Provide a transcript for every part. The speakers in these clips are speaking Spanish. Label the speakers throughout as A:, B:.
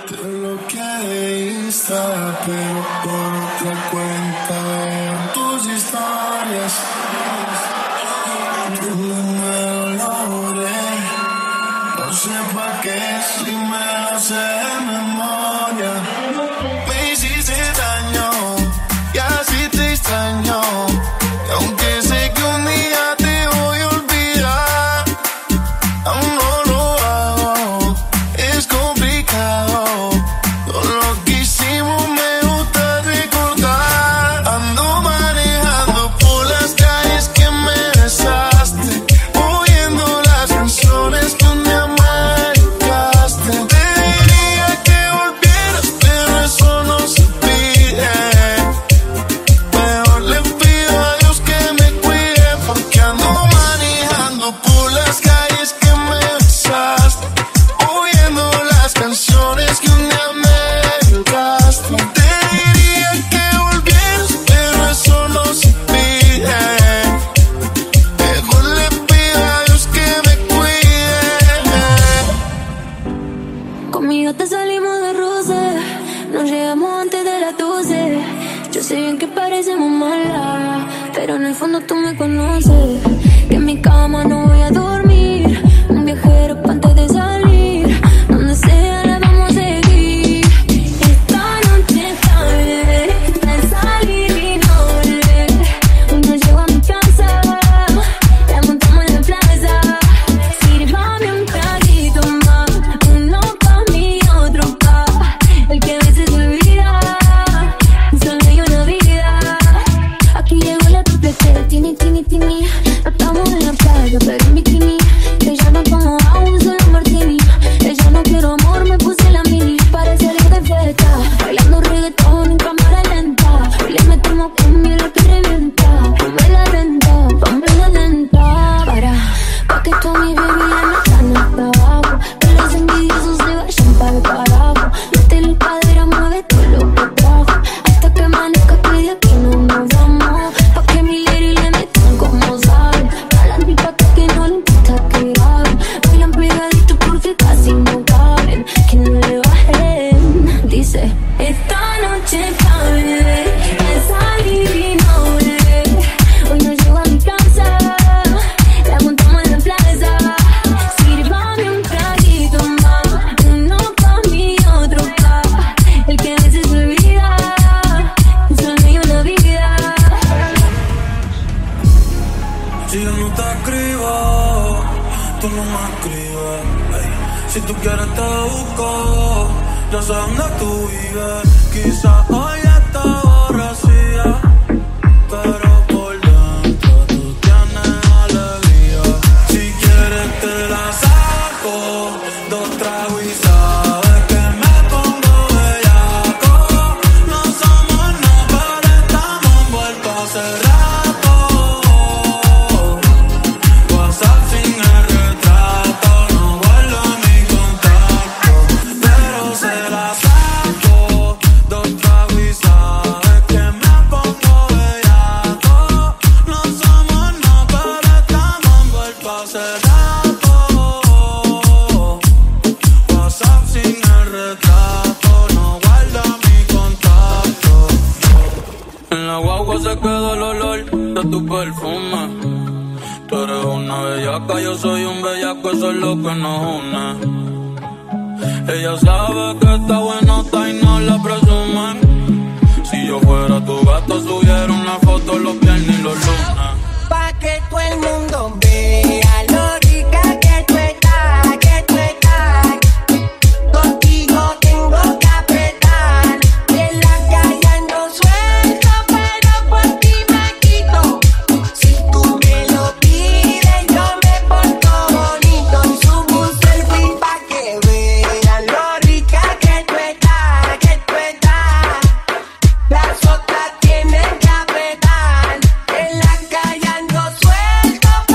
A: Te bloqueé de Insta, pero por otra cuenta veo tus historias. Tu número lo borré, no sé pa' qué si me lo sé de memoria. Me hiciste daño y así te extraño, y aunque sé que un día te voy a olvidar, aún no lo hago, es complicado. Todo lo que hicimos me gusta recordar. Ando manejando por las calles que me besaste, oyendo las canciones que un día me dedicaste. Te diría que volvieras, pero eso no se pide. Mejor le pido a Dios que me cuide, porque ando manejando por las calles que me besaste, oyendo las canciones que un día me dedicaste. Te diría que volvieras, pero eso no se pide. Mejor le pido a Dios que me cuide.
B: Conmigo te salimos de roce, nos llegamos antes de las 12. Yo sé bien que parecemos malas, pero en el fondo tú me conoces. Que en mi cama no voy a dormir, un viajero pa' antes de salir. Donde sea la vamos a seguir. Esta noche tarde de salir y no volver. Hoy no llego a mi casa, la montamos en la plaza. Sírvame un traguito más, uno pa' mí y otro pa' el que a veces se olvida. Solo hay una vida. Aquí llegó la triple T, tini, tini, tini. No estamos en la playa, pero en bikini. Ella no toma agua, solo martini. Ella no quiero amor, me puse la mini. Para salir de fiesta, bailando reggaetón en cámara lenta. Hoy le metemos cumbia lo que revienta. Ponme la lenta, pa' que tú mi baby ya no están hasta abajo. Que los envidiosos se vayan para el carajo. Mete la cadera, mueve todo lo que trajo. Hasta que amanezca que de aquí no nos vamos. Pa' que mi lady le metan como saben. Pa' la antipata que no le importa que graben. Bailan pegaditos porque casi no caben. Que no le bajen. Dice, esta noche tarde de salir y no volver. Hoy no llego a mi casa, la montamos en la plaza. Sírvame un traguito más, uno pa' mí y otro pa' el que a veces se olvida. Solo hay una vida.
A: Si yo no te escribo, tú no me escribes. Ey, si tú quieres te busco, yo sé dónde tú vives. Quizás hoy está aborrecida, pero por dentro tú tienes alegría. Si quieres te la saco, dos tragos y sabes que me pongo bellaco. No somos nada, pero estamos envueltos hace rato. WhatsApp sin el retrato, no guardo mi contacto, pero se la saco, dos tragos y sabes que me pongo bellaco. No somos nada, pero estamos envueltos hace rato. WhatsApp sin el retrato, no guarda mi contacto. En la guagua se quedó el olor de tu perfume. Tú eres una bellaca, yo soy un bellaco, eso es lo que nos une. Ella sabe que está buenota y no la presumen. Si yo fuera tu gato, subiera una foto los viernes y los lunes.
C: Pa' que todo el mundo vea lo rica que tú estás, que tú estás. Contigo tengo que apretar, de la calle ando suelto, pero por ti me quito. Si tú me lo pides, yo me porto bonito. Subo un selfie pa' que vean lo rica que tú estás, que tú estás. Las otras tienen que apretar, en la calle ando suelto,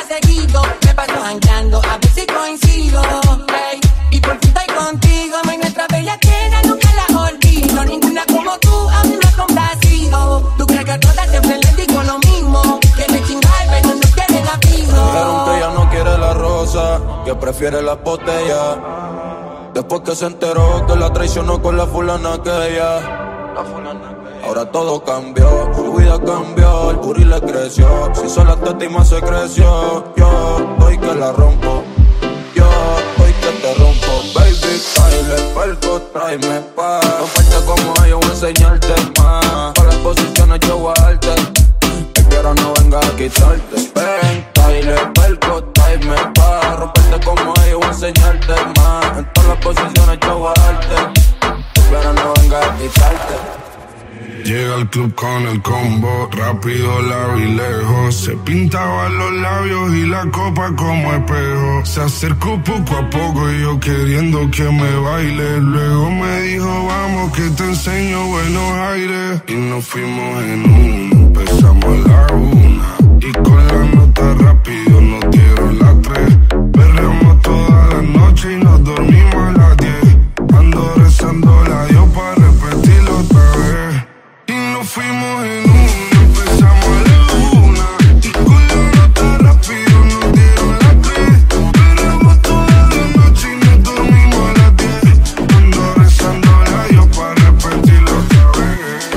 C: seguido. Me paso jangueando a ver si coincido. Hey, y por fin estoy contigo. Y nuestra bella queda, nunca la olvido. Ninguna como tú a mí me ha complacido. Tú crees que a todas siempre les digo lo mismo. Que me chingar, pero no quieren la pido.
A: Dijeron que ella no quiere la rosa, que prefiere la botella. Después que se enteró que la traicionó con la fulana aquella. Ahora todo cambió, su vida cambió, el booty le creció. Si sola te estima se creció. Yo hoy que la rompo, yo hoy que te rompo. Baby, baile, perco, tráeme pa' romperte como yo voy a enseñarte más. Para las posiciones yo voy a darte, pero no venga a quitarte. Ven, baile, perco, tráeme pa' romperte como yo voy a enseñarte más. En todas las posiciones yo voy a darte, pero no venga a quitarte.
D: Llega al club con el combo, rápido, largo y lejos. Se pintaban los labios y la copa como espejo. Se acercó poco a poco y yo queriendo que me baile. Luego me dijo, vamos que te enseño buenos aires. Y nos fuimos en uno, empezamos a la 1. Y con la nota rápido nos dieron las 3. Perreamos toda la noche y nos dormimos a las 10. Ando rezando la Dios para repetirlo otra vez. Y nos fuimos en uno, empezamos a la 1. Y con la nota rápido nos dieron las 3. Perreamos toda la noche y nos dormimos a las 10. Ando rezando la Dios para repetirlo otra vez.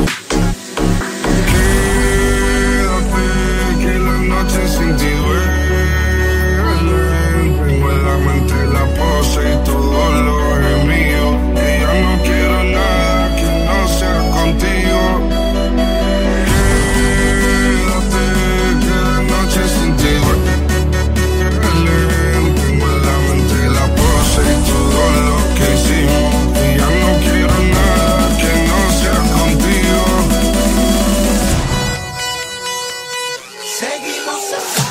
D: Quédate, que la noche sin ti duele. Tengo en la mente la pose y todo lo gemido. Que ya no quiero nada que no sea contigo. Quédate, que la noche sin ti duele. Tengo en la mente la pose y todo lo que hicimos. Que ya no quiero nada que no sea contigo.
C: Seguimos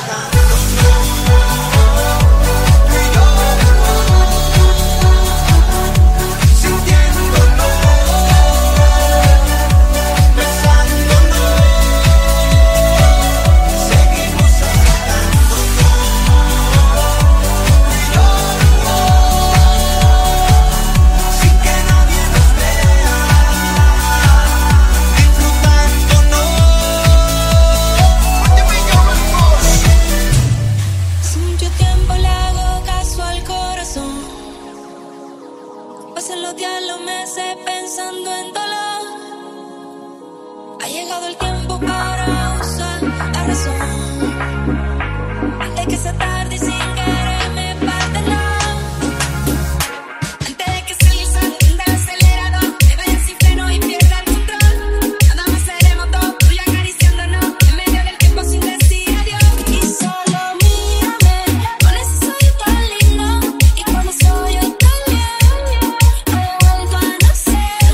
B: pasan los días, los meses pensando en dolor. Ha llegado el tiempo para usar la razón. Antes que sea tarde y sin querer me parte no. Antes de que se lisa el acelerador, te vaya sin freno y pierda el control. Nada más seremos dos, tú y acariciándonos en medio del tiempo sin decir adiós. Y solo mírame, con ese soy tan lindo y con eso yo tan bien. Vuelvo a nacer.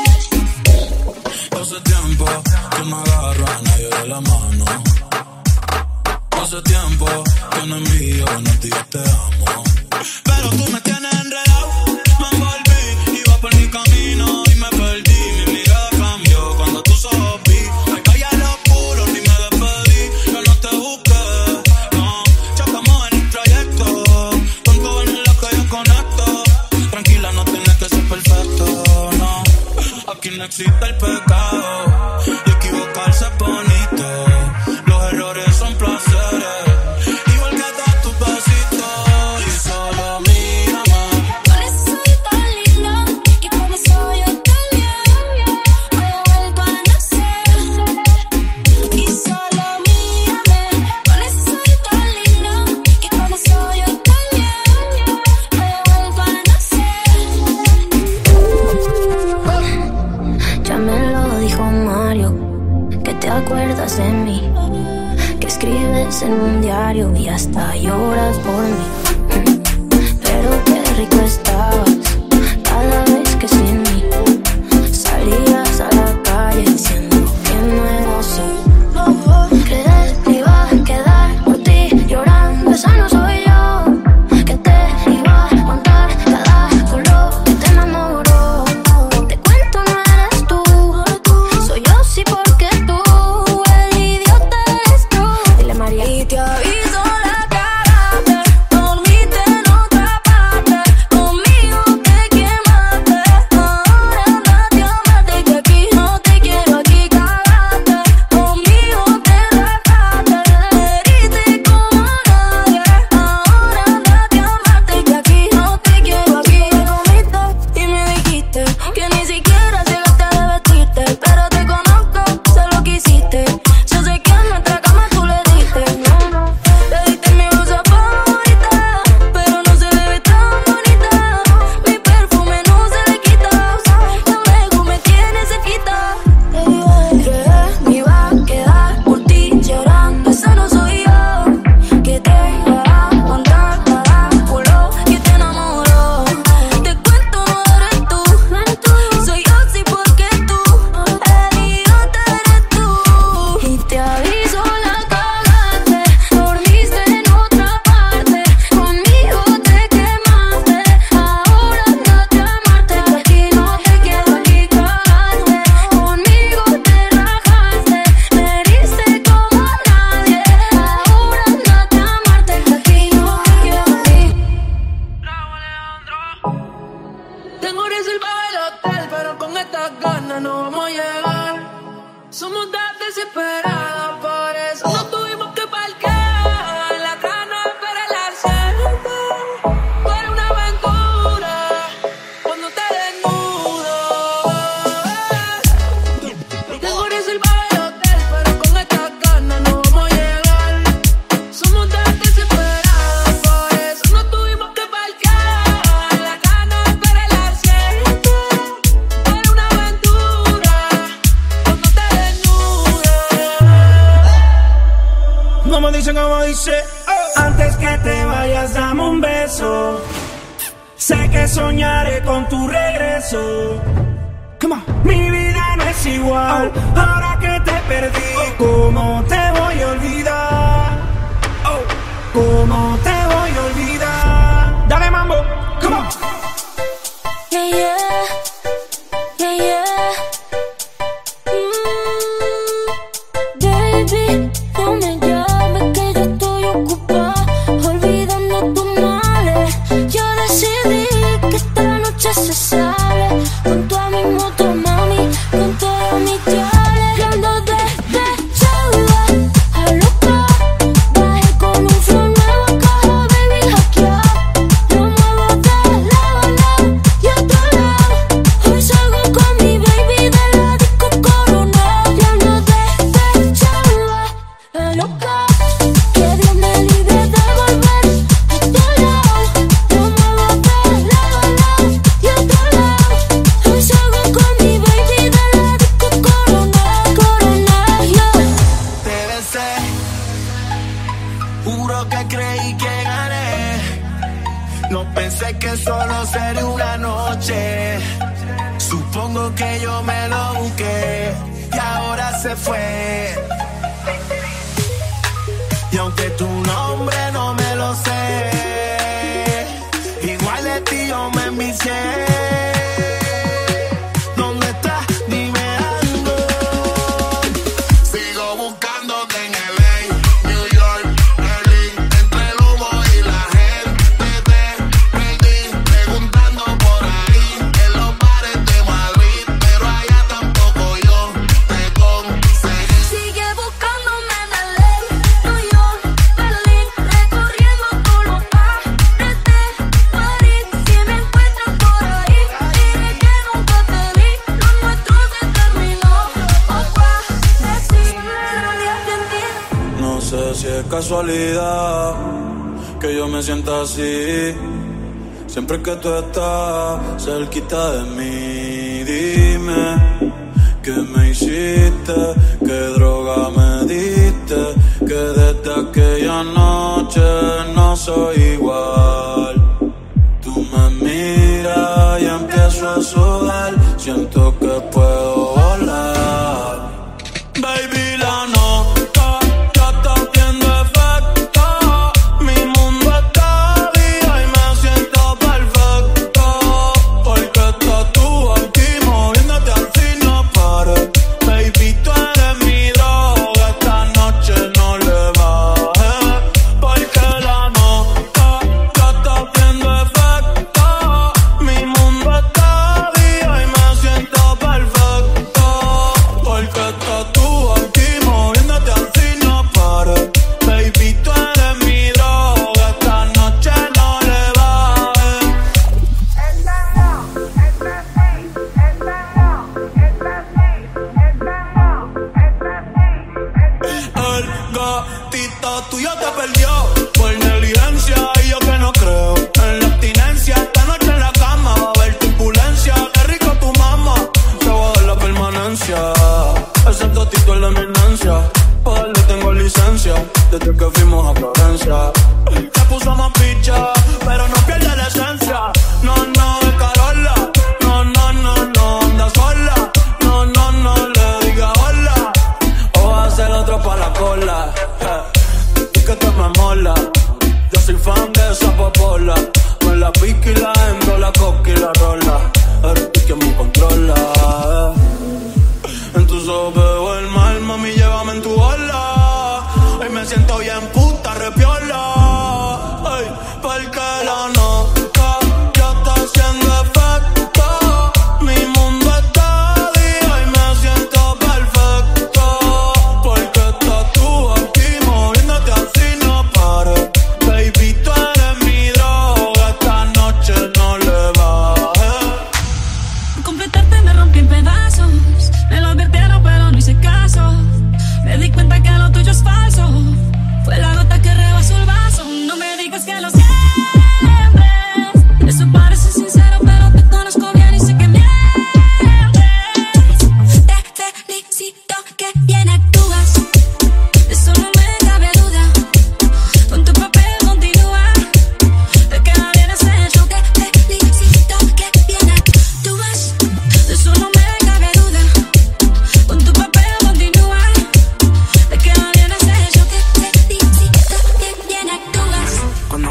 A: Hace tiempo que me agarro a nadie de la mano. Hace tiempo que no envío buenos días, te amo. Pero tú me tienes enredado. Me envolví, iba por mi camino y me perdí. Mi mirada cambió cuando tus ojos vi. Me caí al oscuro, ni me despedí. Yo no te busqué, no. Chocamos en el trayecto. Con todo en lo que yo conecto. Tranquila, no tienes que ser perfecto, no. Aquí no existe el pecado y equivocarse es bonito. Los errores son placeres, igual que dar tus besitos. Y solo mírame,
B: Con eso soy tan lindo y con eso yo tan bien. Hoy he vuelto a nacer. Y solo mírame, con eso soy tan lindo y con eso yo tan bien. Hoy he vuelto a nacer. Ya me lo dijo Mario, que te acuerdas de mí, que escribes en un diario y hasta lloras por mí. Pero qué rico estabas cada vez que sin mí salías a la calle diciendo que nuevo soy. Crees que iba a quedar por ti llorando, esa no soy yo. Que te iba a contar cada color que te enamoró. Te cuento, no eres tú, soy yo sí porque tú, el idiota eres tú. Dile María y te aviso la cara.
E: noche. Antes que te vayas, dame un beso. Sé que soñaré con tu regreso. Come on. Mi vida no es igual ahora que te perdí. ¿Cómo te voy a olvidar? ¿Cómo te voy a olvidar? Dale mambo, come on.
B: Yeah, yeah, yeah, yeah. Baby, no me llames que yo estoy ocupada, olvidando tus males. Yo decidí que esta noche se sale con toda mi moto, mami, con todos mis chales. Yo ando despechada, a loca. Bajé con un flow nuevo, caja, baby, hackeado. Lo muevo de lado a lado y otro lado. Hoy salgo con mi baby de la disco Corona. Yo ando despechada, a loca. Que Dios me libre de volver a tu lado. Lo muevo de lado a lado y otro lado. Hoy salgo con mi baby de la disco Corona, Corona, yeah.
A: Te besé, juro que creí que gané. No pensé que solo sería una noche. Supongo que yo me lo busqué y ahora se fue. Y aunque tu nombre no me lo sé, igual de ti yo me envicié. ¿Dónde estás? Dime algo. Sigo buscándote en LA, New York, Berlín. Entre el humo y la gente te perdí. Preguntando por ahí en los bares de Madrid, pero allá tampoco yo te conseguí.
B: Sigue buscándome en LA, New York, Berlín, recorriendo todos los bares de París. Si me encuentras por ahí, diré que nunca te vi. Lo nuestro se terminó, otra vez sí.
F: No sé si es casualidad que yo me sienta así. Siempre que tú estás cerquita de mí, dime qué me hiciste, qué droga me diste, que desde aquella noche no soy igual. Tú me miras y empiezo a sudar, siento que puedo volar. Baby, la nota ya está haciendo efecto. Mi mundo está vivo y me siento perfecto. Porque estás tú aquí moviéndote así no pares. Baby, tú eres mi droga, esta noche no le bajes. Porque la nota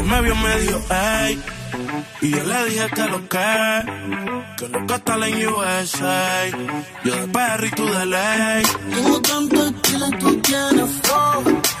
G: me vio medio, ey. Y yo le dije que lo que está en USA. Yo de Perry, tú de ley.
A: Tengo tanto estilo y tú tienes flow.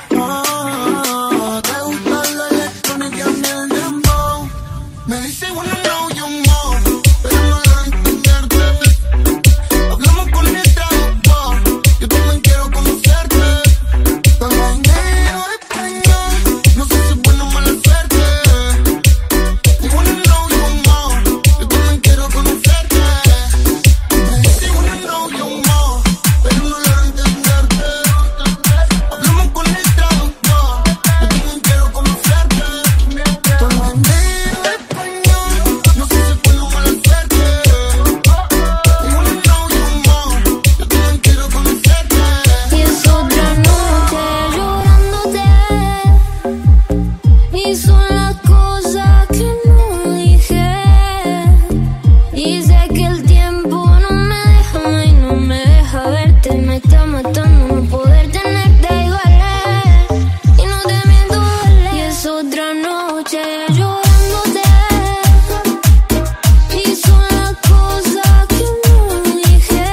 A: Te gusta la electrónica y el dembow. Me dice wanna know you more, pero no logro entenderte. Hablamos con el traductor, yo también quiero conocerte. Pero en medio español, no sé si es bueno o mala suerte. Wanna know you more, yo también quiero conocerte. Me dice wanna know you more, pero no logro entenderte. Hablamos con el traductor, yo también quiero conocerte. Todo en medio español, no sé si es bueno o mala suerte. Wanna know you more, yo también quiero conocerte.
B: Y es otra noche llorándote. Y son las cosas que no dije. Y sé que el tiempo no me deja y no me deja verte. Me está matando no poder tenerte igual. Y no te miento, duele. Y es otra noche llorándote. Y son las cosas que no dije.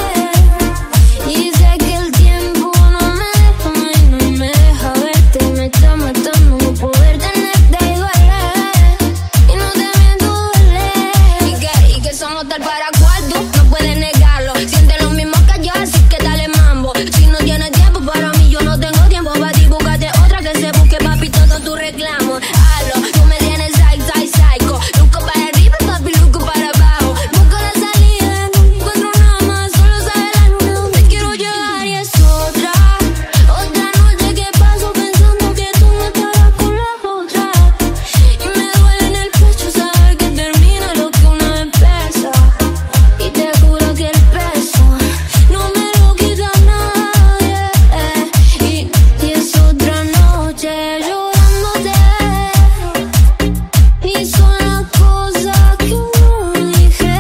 B: Y sé que el tiempo no me deja y no me deja verte. Me está matando no poder tenerte igual. Y no te miento, duele. Y que somos tal para cual, tú no puedes negarlo. Siente lo mismo que yo, así que dale mambo. Si no tienes tiempo para mí, yo no tengo tiempo para ti. Búscate otra que se busque, papi, todo tu reclamo. Hazlo, tú me tienes psycho. Luco para arriba, papi, luco para abajo. Busco la salida, no encuentro nada más. Solo sabe la luna donde quiero llegar. Y es otra noche que paso pensando que tú no estarás con la otra. Y me duele en el pecho saber que termina lo que una vez empieza. Y te juro que el peso no me lo quita nadie. Y es otra noche llorándote. Y son las cosas que no dije.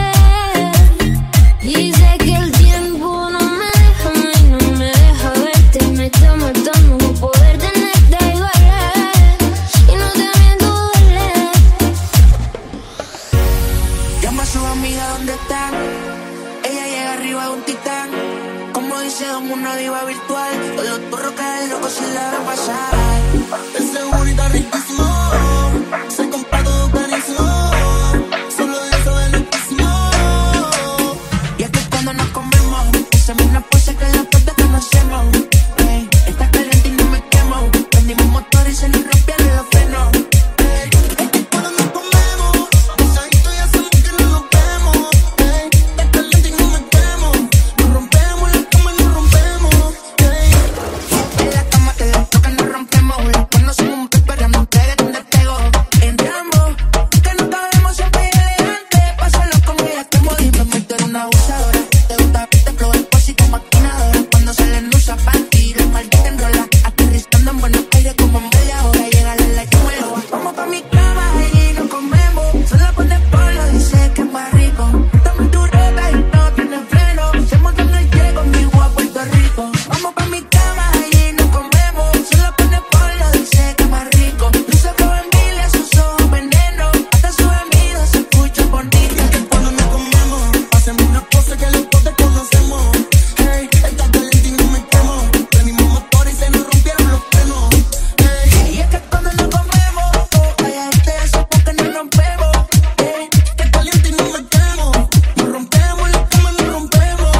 B: Y sé que el tiempo no me deja y no me deja verte. Me está matando no poder tenerte igual. Y no te miento, duele.
C: Llama a su amiga, ¿dónde están? Ella llega arriba de un titán. Como dice Don, una diva virtual. Con los turros caen locos se la van a pasar.
A: Ese bonita riquísimo, se compra todo carísimo. Solo de eso es loquísimo.
C: Y es que cuando nos comemos, hacemos una pose que la puerta conocemos. Ey, está caliente y no me quemo. Prendimos motor y se nos rompieron los frenos.
A: Es que cuando nos comemos, pesadito y hacemos que no nos vemos. Está caliente y no me quemo. Nos rompemos la cama y nos rompemos.
C: En la cama te la toca, nos rompemos. Cuando somos un pero no te donde pego. Entramos, que no cabemos siempre elegante. Pásalo con ella que modismo, tú eres una abusadora. Te gusta verte flow en pose y como maquinadora. Cuando salen usa panty, la maldita enrola. Aterrizando en Buenos Aires como en media hora. Llega la like y muero. Vamos pa' mi cama y nos comemos. Solo pones polo, dice que es más rico. Toma tu ropa y no tiene freno. Se montan el jet conmigo a Puerto Rico. Vamos pa' mi cama y nos comemos. Solo pones polo, dice que es más rico. Luce flow en miles, sus ojos veneno. Hasta sus gemidos se escuchan bonitas.
A: Cuando nos comemos, hacemos una pose que los potes conocemos. Hey, está caliente y no me quemo. Prendimos motor y se nos rompieron los frenos.
C: Y es que cuando nos comemos, vaya ustedes son porque nos rompemos.
A: Está caliente y no me quemo. Nos rompemos la cama, nos rompemos.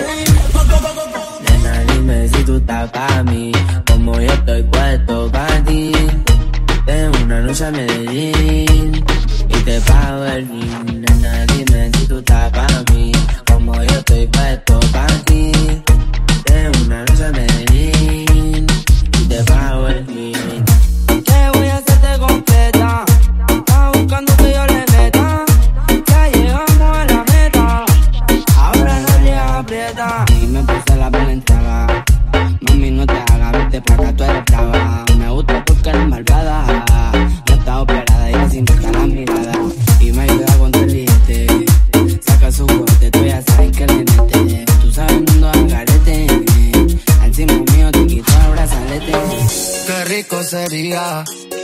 H: Nena, dime si tú estás pa' mí, como yo estoy puesto pa' ti. Tengo una noche a Medellín y te pago el ring. Nena, dime si tú estás pa' mí, como yo estoy puesto pa' ti. Tengo una noche a Medellín y te pago el ring.
E: Que voy a hacerte completa. Estaba buscando que yo le meta. Ya llegamos a la meta. Ahora nadie aprieta.
H: Y me puse la Balenciaga. Mami, no te hagas, vete pa' acá, tú eres brava. Me gusta porque eres malvada. No está operada y así no está la mirada. Y me ayuda con tu límite. Saca su bote, tú ya sabes que le mete. Tú sabes el mundo al garete. Encima mío te quito el brazalete.
A: Qué rico sería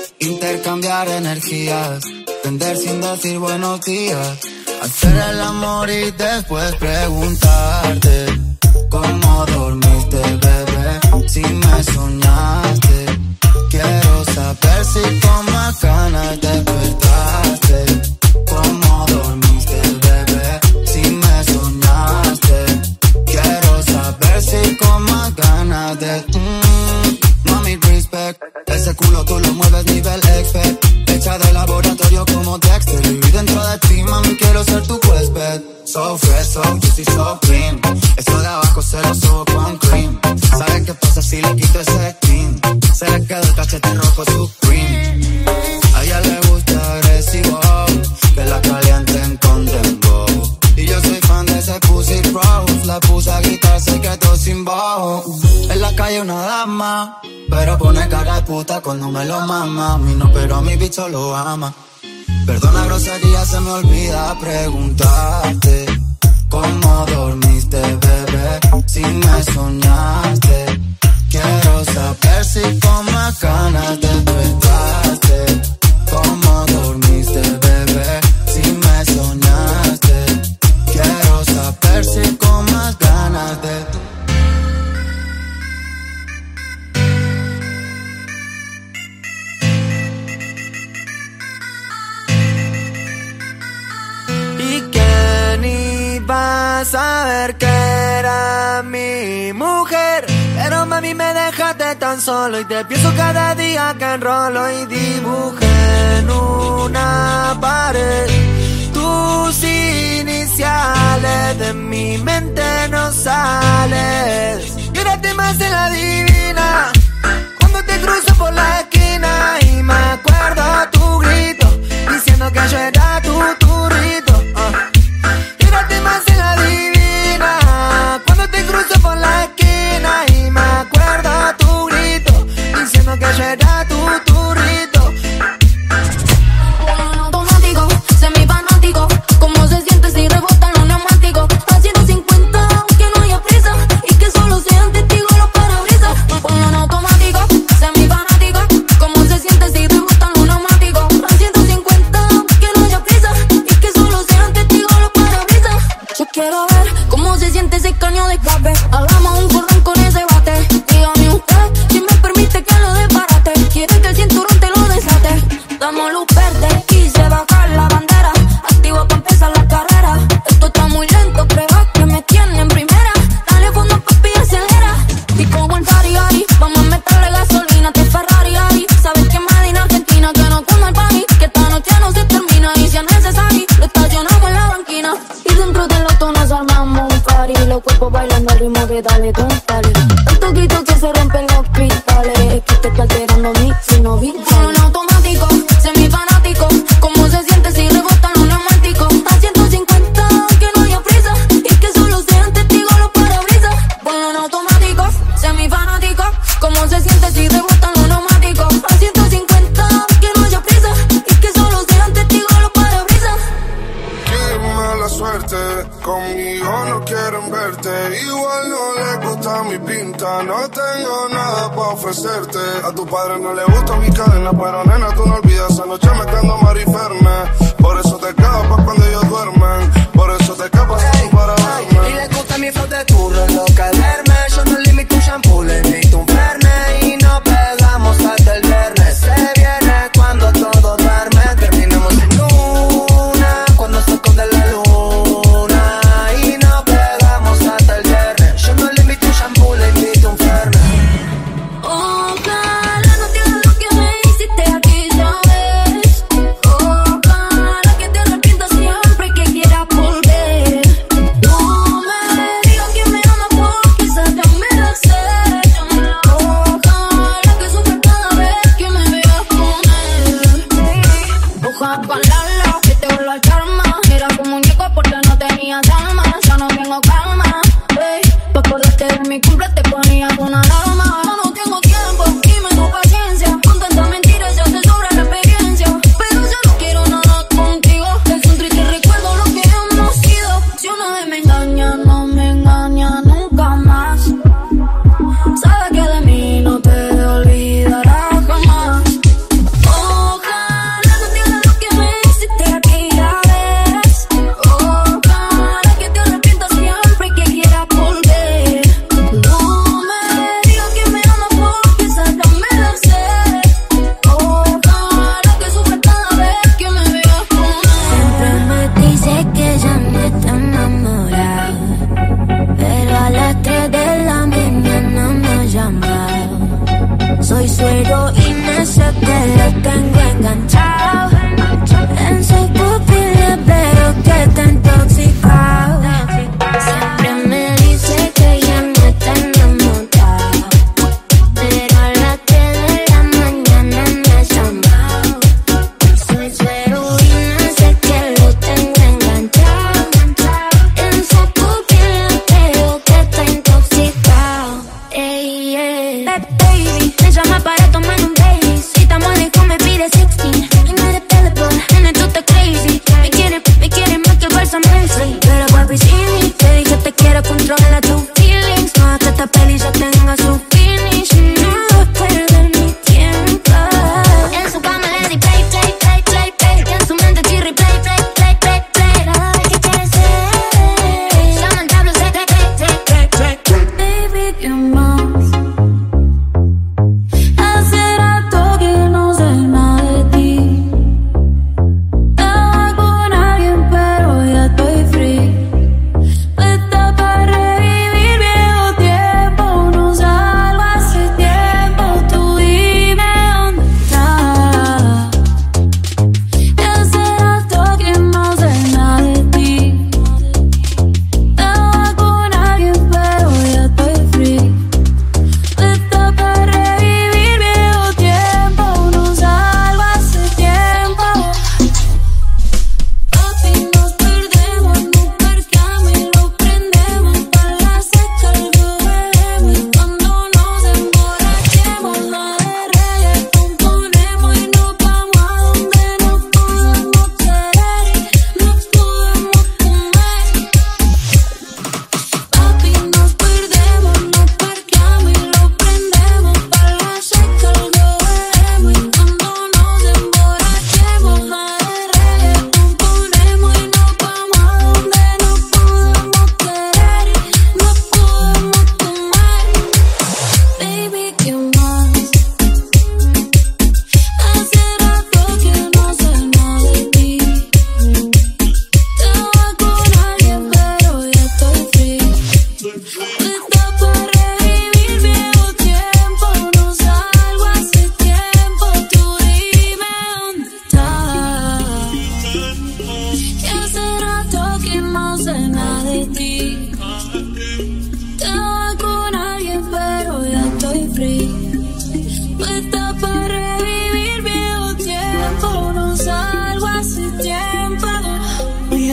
I: intercambiar energías, tender sin decir buenos días, hacer el amor y después preguntarte cómo dormiste, bebé, si me soñaste. Quiero saber si con más ganas despertaste. Cómo dormiste, bebé, si me soñaste. Quiero saber si con más ganas de mami, respect. Ese culo tú lo mueves nivel expert. Hecha de laboratorio como Dexter. Y dentro de ti, mami, quiero ser tu huésped. So fresh, so juicy, so clean. Eso de abajo se lo subo con cream. ¿Saben qué pasa si le quito ese clean? Se le quedó el cachete rojo Supreme. A ella le gusta agresivo, que la calienten con dembow. Y yo soy fan de ese pussy rose. La puse a gritar, se quedó sin bajo. En la calle una dama, pero pone cara de puta cuando me lo mama. A mí no, pero a mi bicho lo ama. Perdona grosería, se me olvida preguntarte cómo dormiste, bebé, si me soñaste. Quiero saber si con más ganas despertaste. Cómo dormiste, bebé, si me soñaste. Quiero saber si con más ganas de
J: vas a ver que era mi mujer, pero mami me dejaste tan solo y te pienso cada día que enrolo y dibujé en una pared tus iniciales, de mi mente no sales. Y ahora te más en la divina cuando te cruzo por la esquina y me acuerdo tu grito diciendo que yo era tu turrito. Tírate más en la divina cuando te cruzo por la esquina y me acuerdo tu grito diciendo que yo era tu turrito.
B: Automático, semifanático, ¿cómo se siente si rebotan los neumáticos? A 150, aunque no haya prisa, y que solo sean testigos los parabrisas. Ponlo en automático, semifanático, ¿cómo se siente si rebotan los neumáticos? A 150, aunque no haya prisa, y que solo sean testigos los parabrisas. Yo quiero ver cómo se siente ese caño de escape. Hagamos un cordón con ese bate. Dígame usted si me permite que lo desbarate. Quiere que el cinturón te lo desate. Damos luz verde, quise bajar la bandera. Activo para empezar la carrera. Esto está muy lento, prueba que me tiene en primera. Dale fondo papi, acelera. Y como el Ferrari, vamos a meterle gasolina. Te Ferrari ahí. Sabes que Made in Argentina, que no como el país. Que esta noche no se termina y si es necesario lo estacionamos en la banquina. Y dentro del auto nos armamos un party. Los cuerpos bailando al ritmo que dale tú, dale. Tanto grito que se rompen los cristales. Es que te está alterando mi signo vital. En automático, semifanático, ¿cómo se siente si rebotan los neumáticos? A 150, aunque no haya prisa, y que solo sean testigos los parabrisas. Ponlo en automático, semifanático, ¿cómo se siente si rebotan los neumáticos? A 150, aunque no haya prisa, y que solo sean testigos los parabrisas.
D: Qué mala suerte, conmigo no quieren verte. Igual no les gusta mi pinta, no tengo nada para ofrecerte. A tu padre no le gusta mi cadena, pero nena, tú no olvidas, esa noche me quedo mariferme. Por eso te escapas cuando ellos duermen, por eso te escapas para verme.
J: Y le gusta mi flow de turro, loca de verme. Yo no limito un shampoo, le invito un Fernet. Y nos pegamos hasta el viernes. Se viene cuando todo duerme. Terminamos en luna, cuando se esconde la luna. Y nos pegamos hasta el viernes. Yo no le invito un shampoo, le invito un Fernet.
B: Ojalá no te hagas lo que me hiciste aquella vez. Ojalá que te arrepientas siempre que quieras volver. No me digas que me amas porque sabes merecer. Ojalá que sufras cada vez que me veas con él. Ojalá palabras que te vuelva al karma. Era como un muñeco porque no tenías alma. Ya no tengo calma. Pa' acordarte de mi cumple te ponías una alarma. Ya no tengo tiempo y menos paciencia. Con tantas mentiras ya te sobra la experiencia. Pero yo no quiero nada contigo. Es un triste recuerdo lo que hemos sido. Si una vez me engaña, no me engaña nunca más. Sabes que de mí no te olvidarás jamás.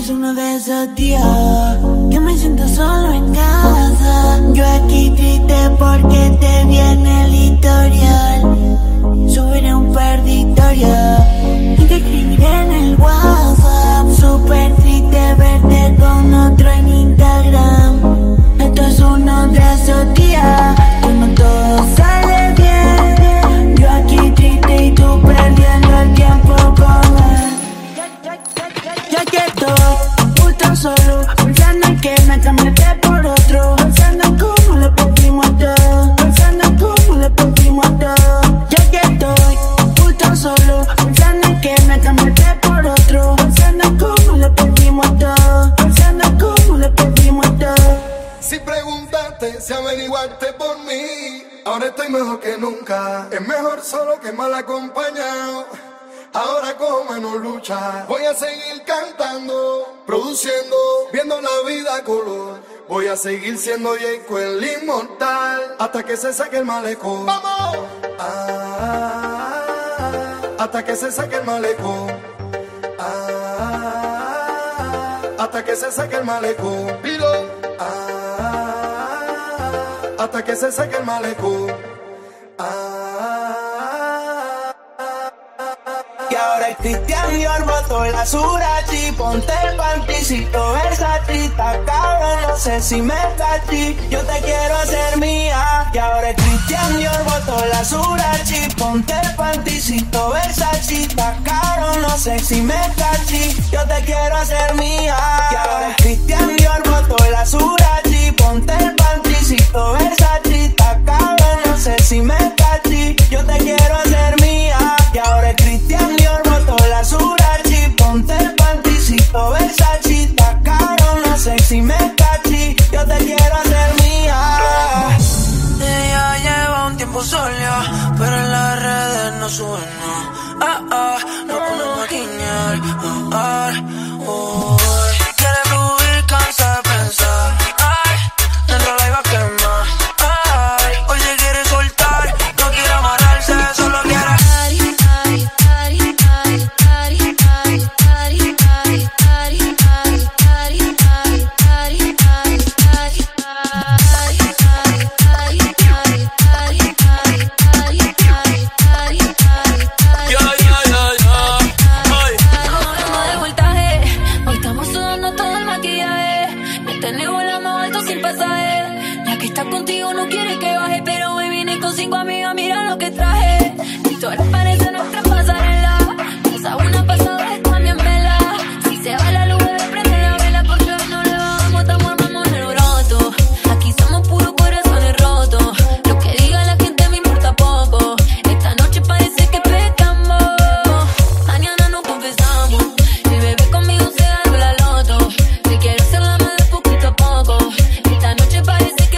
K: es uno de esos días que me siento solo en casa. Yo aquí triste porque te vi en el historial. Subiré un par de historias y te escribiré en el WhatsApp. Súper triste verte con otro en Instagram. Esto es uno de esos días cuando todo sale bien. Yo aquí triste y tú perdiendo el tiempo con él. Ya que estoy ultra solo, pensando en que me cambiaste por otro, pensando en cómo le pusimos todo, pensando en cómo le pusimos todo. Ya que estoy ultra solo, pensando en que me cambiaste por otro, pensando en cómo le pusimos todo, pensando en cómo le pusimos todo.
A: Si preguntaste, si averiguaste por mí, ahora estoy mejor que nunca. Es mejor solo que mal acompañado. Ahora como no lucha, voy a seguir cantando, produciendo, viendo la vida a color. Voy a seguir siendo Jayco el inmortal hasta que se saque el malecón. ¡Vamos! Hasta que se saque el malecón. Hasta que se saque el malecón. Pilo. Hasta que se saque el malecón.
C: Y ahora es Cristian Dior, botó la Surachi. Ponte el panticito Versace. Está cabrón, no sé si me cachí. Yo te quiero hacer mía. Y ahora es Cristian Dior, botó la Surachi. Ponte el panticito Versace. Está cabrón, no sé si me cachí. Yo te quiero hacer mía. Y ahora es Cristian Dior, botó la Surachi. Ponte el panticito Versace. Está cabrón, no sé si me cachí. Yo te quiero hacer mía. Y ahora es Cristian Dior, botó la Surachi. Ponte el panticito Versace. Está caro, no sé si me cachí. Yo te quiero hacer mía.
K: Ella lleva un tiempo sola, pero en las redes no sube, no. No pone maquinar. Quiere fluir, cansa de pensar. Dentro la iba a quemar. Hoy se quiere soltar, no quiere amarrarse, solo quiere. Contigo no quiere que baje, pero hoy vine con 5 amigas, mira lo que traje. Si tú eres parece nuestra pasarela, pasa una pasada está bien vela. Si se va la luz de prende la vela, porque hoy no le bajamos, estamos armando en el broto. Aquí somos puros corazones rotos, lo que diga la gente me importa poco. Esta noche parece que pecamos, mañana nos confesamos. Mi bebé conmigo se ganó la loto, si quiero hacer la mala poquito a poco. Esta noche parece que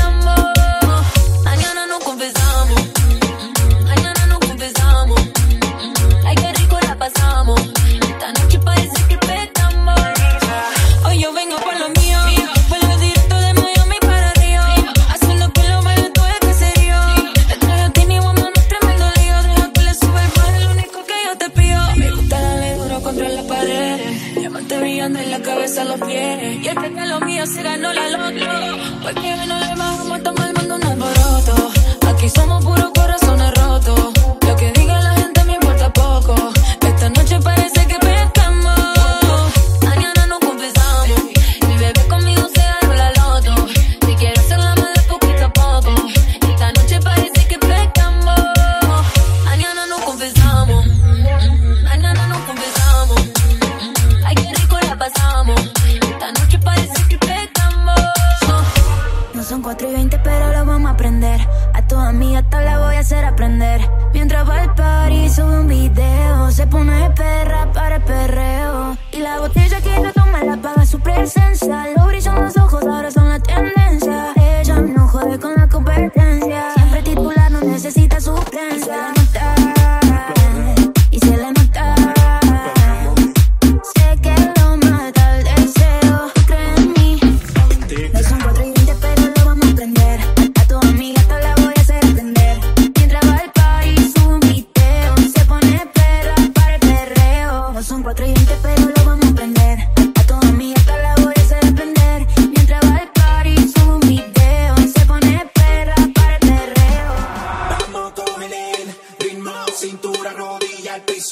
K: mañana nos confesamos. Mañana nos confesamos. Ay, qué rico la pasamos. Esta noche parece que pecamos. Hoy yo vengo por lo mío. Vuelvo directo de Miami para Río. Haciendo que lo baile todo el caserío. Detrás de ti ni vamos a tremendo lío. Deja que le sube el bajo, es lo único que yo te pido. Me gusta darle duro contra las paredes. Diamante brillando en la cabeza, los pies. Y este que lo mío se ganó la loto. Porque hoy no le bajamos, estamos armando un alboroto. Aquí somos puros corazones rotos, lo que diga la gente me importa poco. Esta noche parece que pescamos, mañana nos confesamos. Mi bebé conmigo se ganó la loto, si quiero hacer la mala poquito a poco. Esta noche parece que pescamos, mañana nos confesamos. Mañana nos confesamos. Ay, qué rico la pasamos. Esta noche parece que pescamos. No son 4:20 pero lo vamos a aprender. A tu amiga te la voy a hacer aprender.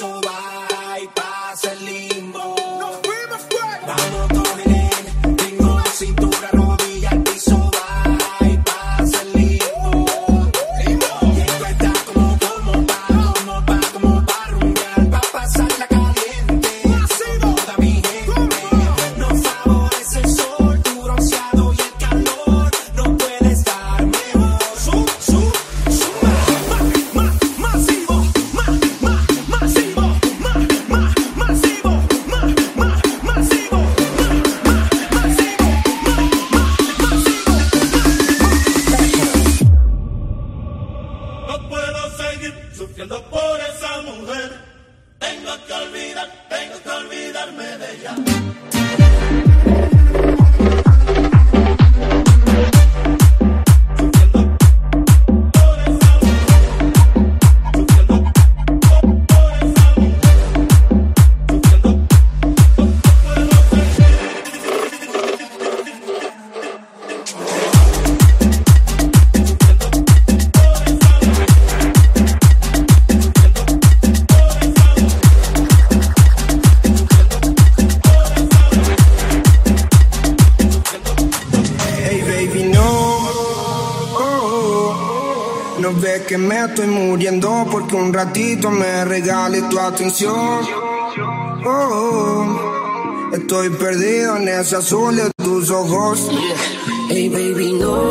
E: piso va y pasa el limbo. Vamos con el tengo cintura, rodilla, el piso va y pasa el limbo. Y esto está como pa' rumbear, pa' pasarla caliente. Toda mi gente nos favorece el sol, tu bronceado y el calor. No puede estar mejor. Masivo, masivo, masivo, masivo.
G: No puedo seguir sufriendo por esa mujer. Tengo que olvidarme de ella.
L: Hey baby, no, no ves que me estoy muriendo porque un ratito me regales tu atención. Estoy perdido en ese azul de tus ojos.
M: Hey baby,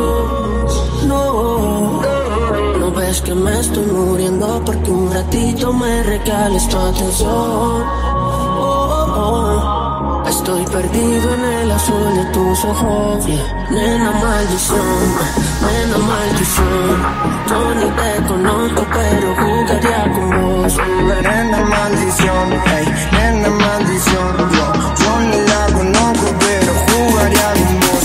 M: no ves que me estoy muriendo porque un ratito me regales tu atención. Estoy perdido en el azul de tus ojos. Nena maldición, yo ni te conozco pero jugaría con vos.
L: Nena maldición, hey, nena maldición. Yo ni la conozco pero jugaría con vos.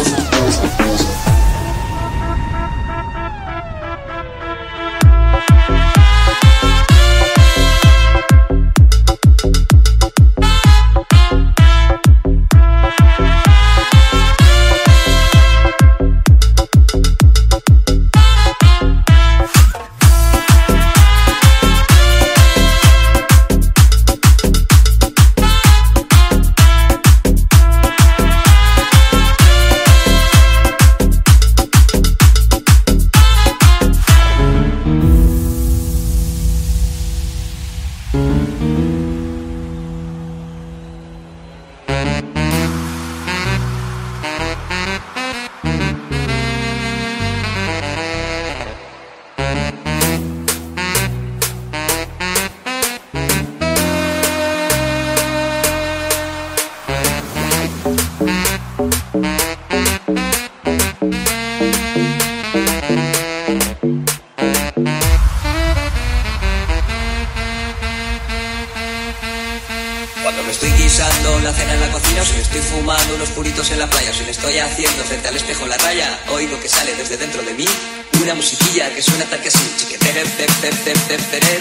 N: Cuando me estoy guisando la cena en la cocina, o si me estoy fumando unos puritos en la playa, o si le estoy haciendo frente al espejo la raya, oigo que sale desde dentro de mí una musiquilla que suena tal que así. Chiquetere, chiquetere,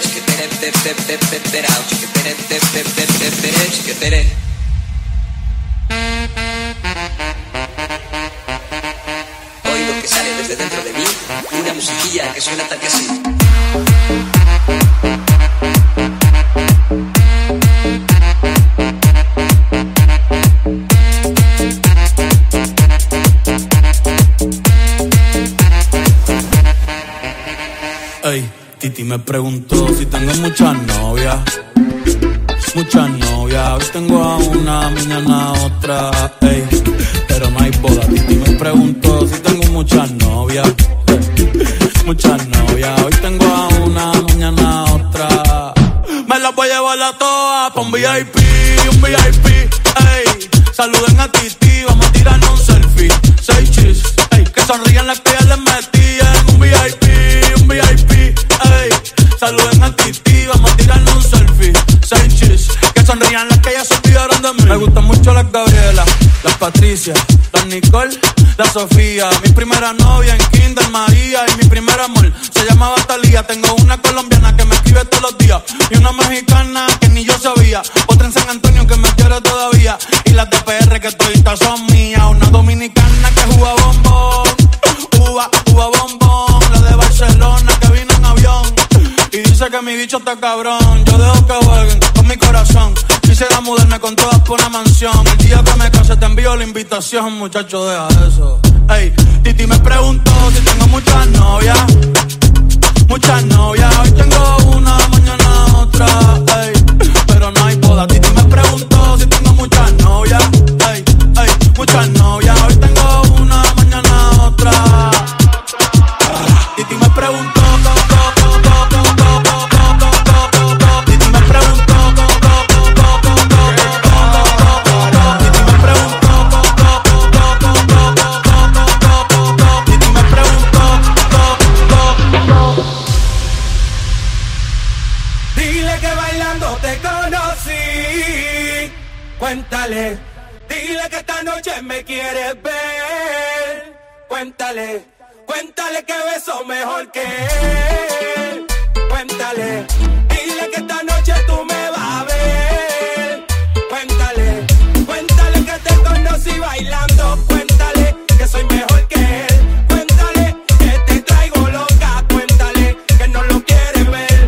N: chiquetere, chiquetere. Oigo que sale desde dentro de mí una musiquilla que suena tal que así.
F: Ey, Titi me preguntó si tengo muchas novias. Muchas novias, hoy tengo a una, mañana a otra. Ey, pero no hay boda. Titi me preguntó si tengo muchas novias. Muchas novias, hoy tengo a una, mañana a otra. Me las voy a llevar a todas pa' un VIP, ey. Saluden a Titi, vamos a tirarnos un selfie. 6 chis, ey. Que sonrían las que ya les metí en un VIP, ey. Saluden a Titi, vamos a tirarnos un selfie. 6 chis, que sonrían las que ya se olvidaron de mí. Me gustan mucho las Gabriela, las Patricia, las Nicole, la Sofía. Mi primera novia en Kinder María y mi primer amor se llamaba Talía. Tengo una colombiana que me escribe todos los días y una mexicana que ni yo sabía. Otra en San Antonio que me quiere todavía y las de PR que toditas son mías. Una dominicana que juega bombón, uva bombón. La de Barcelona que vino en avión y dice que mi bicho está cabrón. Yo dejo que juegue mansión. El día que me case te envío la invitación, muchacho, deja eso. Ey, Titi me preguntó si tengo muchas novias. Muchas novias, hoy tengo una, mañana otra, ey, pero no hay boda. Titi me preguntó si tengo muchas novias, ey, ey, muchas novias, hoy tengo una, mañana otra. Titi me preguntó, Titi me preguntó,
E: Dile que bailando te conocí. Cuéntale, dile que esta noche me quieres ver. Cuéntale, cuéntale que beso mejor que él. Cuéntale, dile que esta noche tú me vas a ver. Cuéntale, cuéntale que te conocí bailando. Cuéntale que soy mejor que él. Cuéntale que te traigo loca. Cuéntale que no lo quieres ver.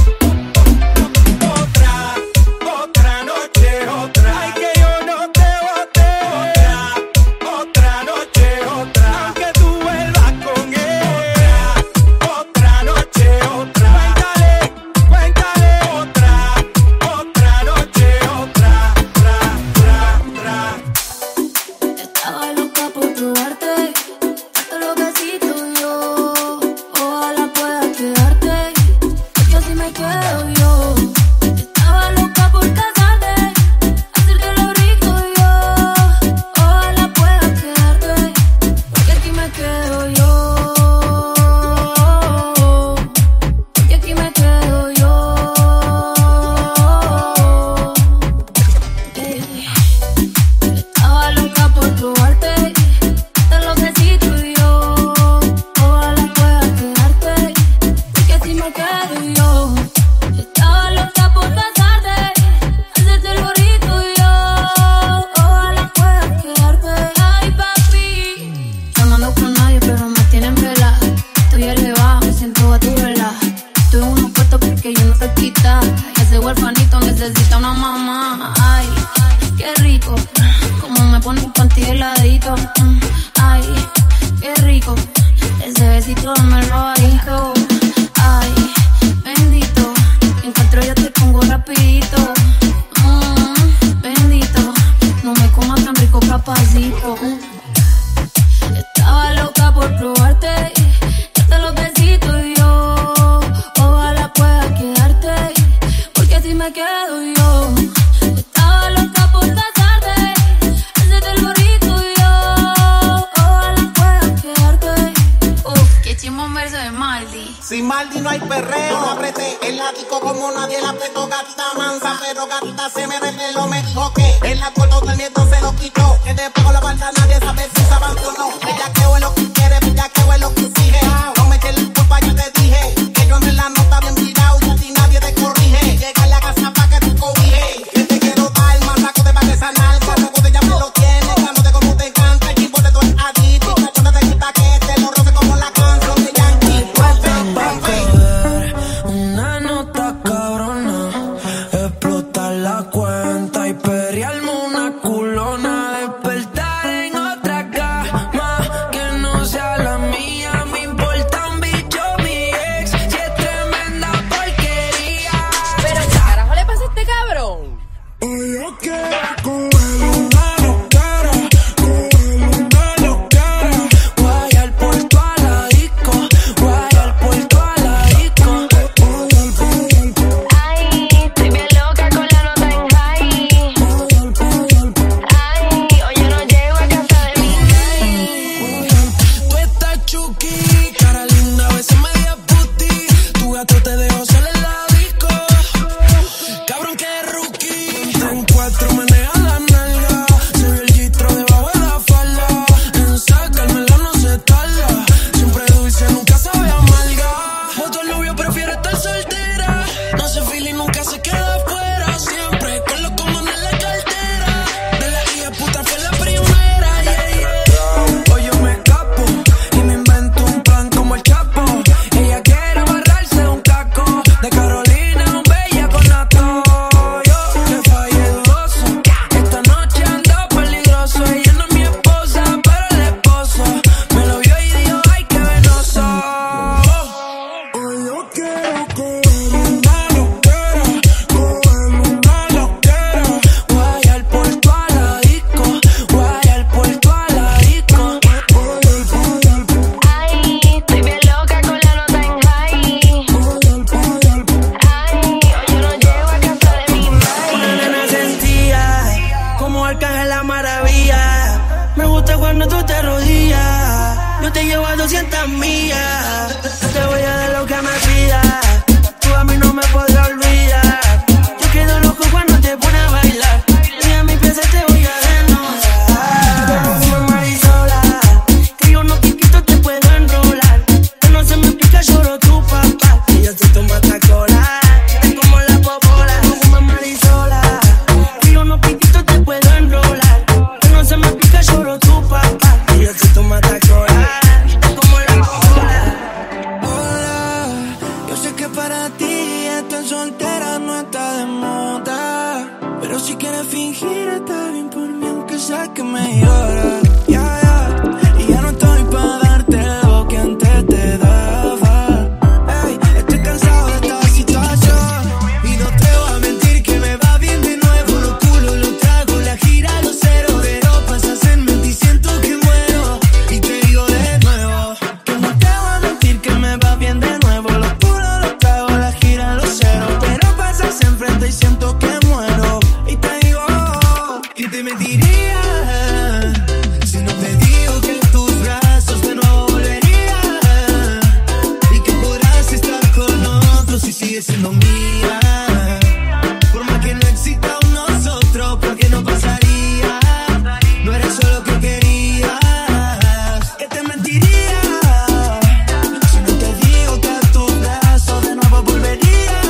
E: Otra noche, otra. Ay, que yo no te boté. Otra noche, otra. Aunque tú vuelvas con él. Otra noche, otra. Cuéntale, otra noche, otra.
B: Estaba loca por probarte, darte los besitos yo. Ojalá puedas quedarte, porque así me quedo yo. Estaba loca por casarte, hacerte lo rico yo. Ojalá puedas quedarte, porque aquí me quedo yo. Porque aquí me quedo yo. Estaba loca por probarte, darte los besitos yo. Ojalá puedas quedarte, porque así me quedo yo. Estaba loca por casarte, hacerte el bonito yo. Ojalá puedas quedarte. Ay, papi, yo no ando con nadie, pero me tienen velada. Estoy elevada, me siento a tu vela. Estoy en unos puestos porque yo no te quita. Ese huerfanito necesita una mamá. Ay, qué rico, como me pone un panty heladito. Ay, qué rico, ese besito me lo bajito. Ay, bendito, encuentro yo te pongo rapidito. Bendito, no me comas tan rico capacito. Estaba loca por probarte, darte los besitos yo. Ojalá pueda quedarte, porque así me quedo yo. Estaba loca por casarte, hacerte el bonito yo. Ojalá pueda quedarte. Qué chimbo un verso de Maldi.
O: Sin Maldi no hay perreo, no apreté el látigo como nadie la apretó, gatita mansa, pero gatita se me reveló, me dijo que el acuerdo del miedo se lo quitó, que te pegó la balda, nadie sabe si se abandonó, ella quedó en lo que quiere, ella quedó en lo que exige, no me eches la culpa, yo te dije, que yo en la nota bien tirado, y a ti nadie te corrige, llega a la casa pa' que tú cobijes, que te quiero dar, más saco de pa' que sanar, saco de ya me lo tienes, cántate como te encanta, el tipo de todo es adicto, cachonda te quita que te lo roce como la canción de Yankee.
J: Una nota cabrona, explotar la cuenta y perrearme una culona, despertar en otra cama que no sea la mía. Me importa un bicho mi ex, si es tremenda porquería.
P: Pero ¿qué carajo le pasa a este cabrón?
D: Hoy yo quiero coger una loquera, coger una loquera.
J: Guayar por toda la disco, guayar por toda la disco.
K: Ay, estoy bien loca con la nota en high. Ay, hoy yo no llego a casa de mi rey.
J: Tú estás chuki, cara linda, a veces media puti. Tu gato te dejó sola en la disco. Cabrón que rookie. En cuatro maneja la
E: Arcángel la maravilla. Me gusta cuando tú te arrodillas. Yo te llevo a 200 millas. No te voy a dar lo que me pidas. Tú a mí no me podrás olvidar. Yo quedo loco cuando te pones a bailar. Y a mi pieza te voy a desnudar. Como Marisola, que yo no piquito te puedo enrolar. Que no se me pica, lloro tu papá. Y yo te tomo hasta cola. Es como la popola. Como Marisola, que yo no piquito te puedo enrolar. Que no se me pica, lloro tu papá. Y yo te tomo hasta cola. Es como la popola.
J: Hola, yo sé que para ti estar soltera no está de moda. Pero si quieres fingir está bien por mí, aunque sea que me llora. Y ya no estoy pa' darte lo que antes te daba. Ey, estoy cansado de esta situación. Y no te voy a mentir que me va bien de nuevo. Los culos los trago, la gira los cero. Pero pasas en mente y siento que muero. Y te digo de nuevo que no te voy a mentir que me va bien de nuevo. Los culos los trago, la gira los cero. Pero pasas enfrente y siento que muero. Y te digo que te mentiría si no te digo que en tus brazos de nuevo volvería. Y que podrás estar con otros si sigues siendo mía. Por más que no exista un nosotros, porque no pasaría. No eres solo que querías. Que te mentiría si no te digo que a tus brazos de nuevo volvería.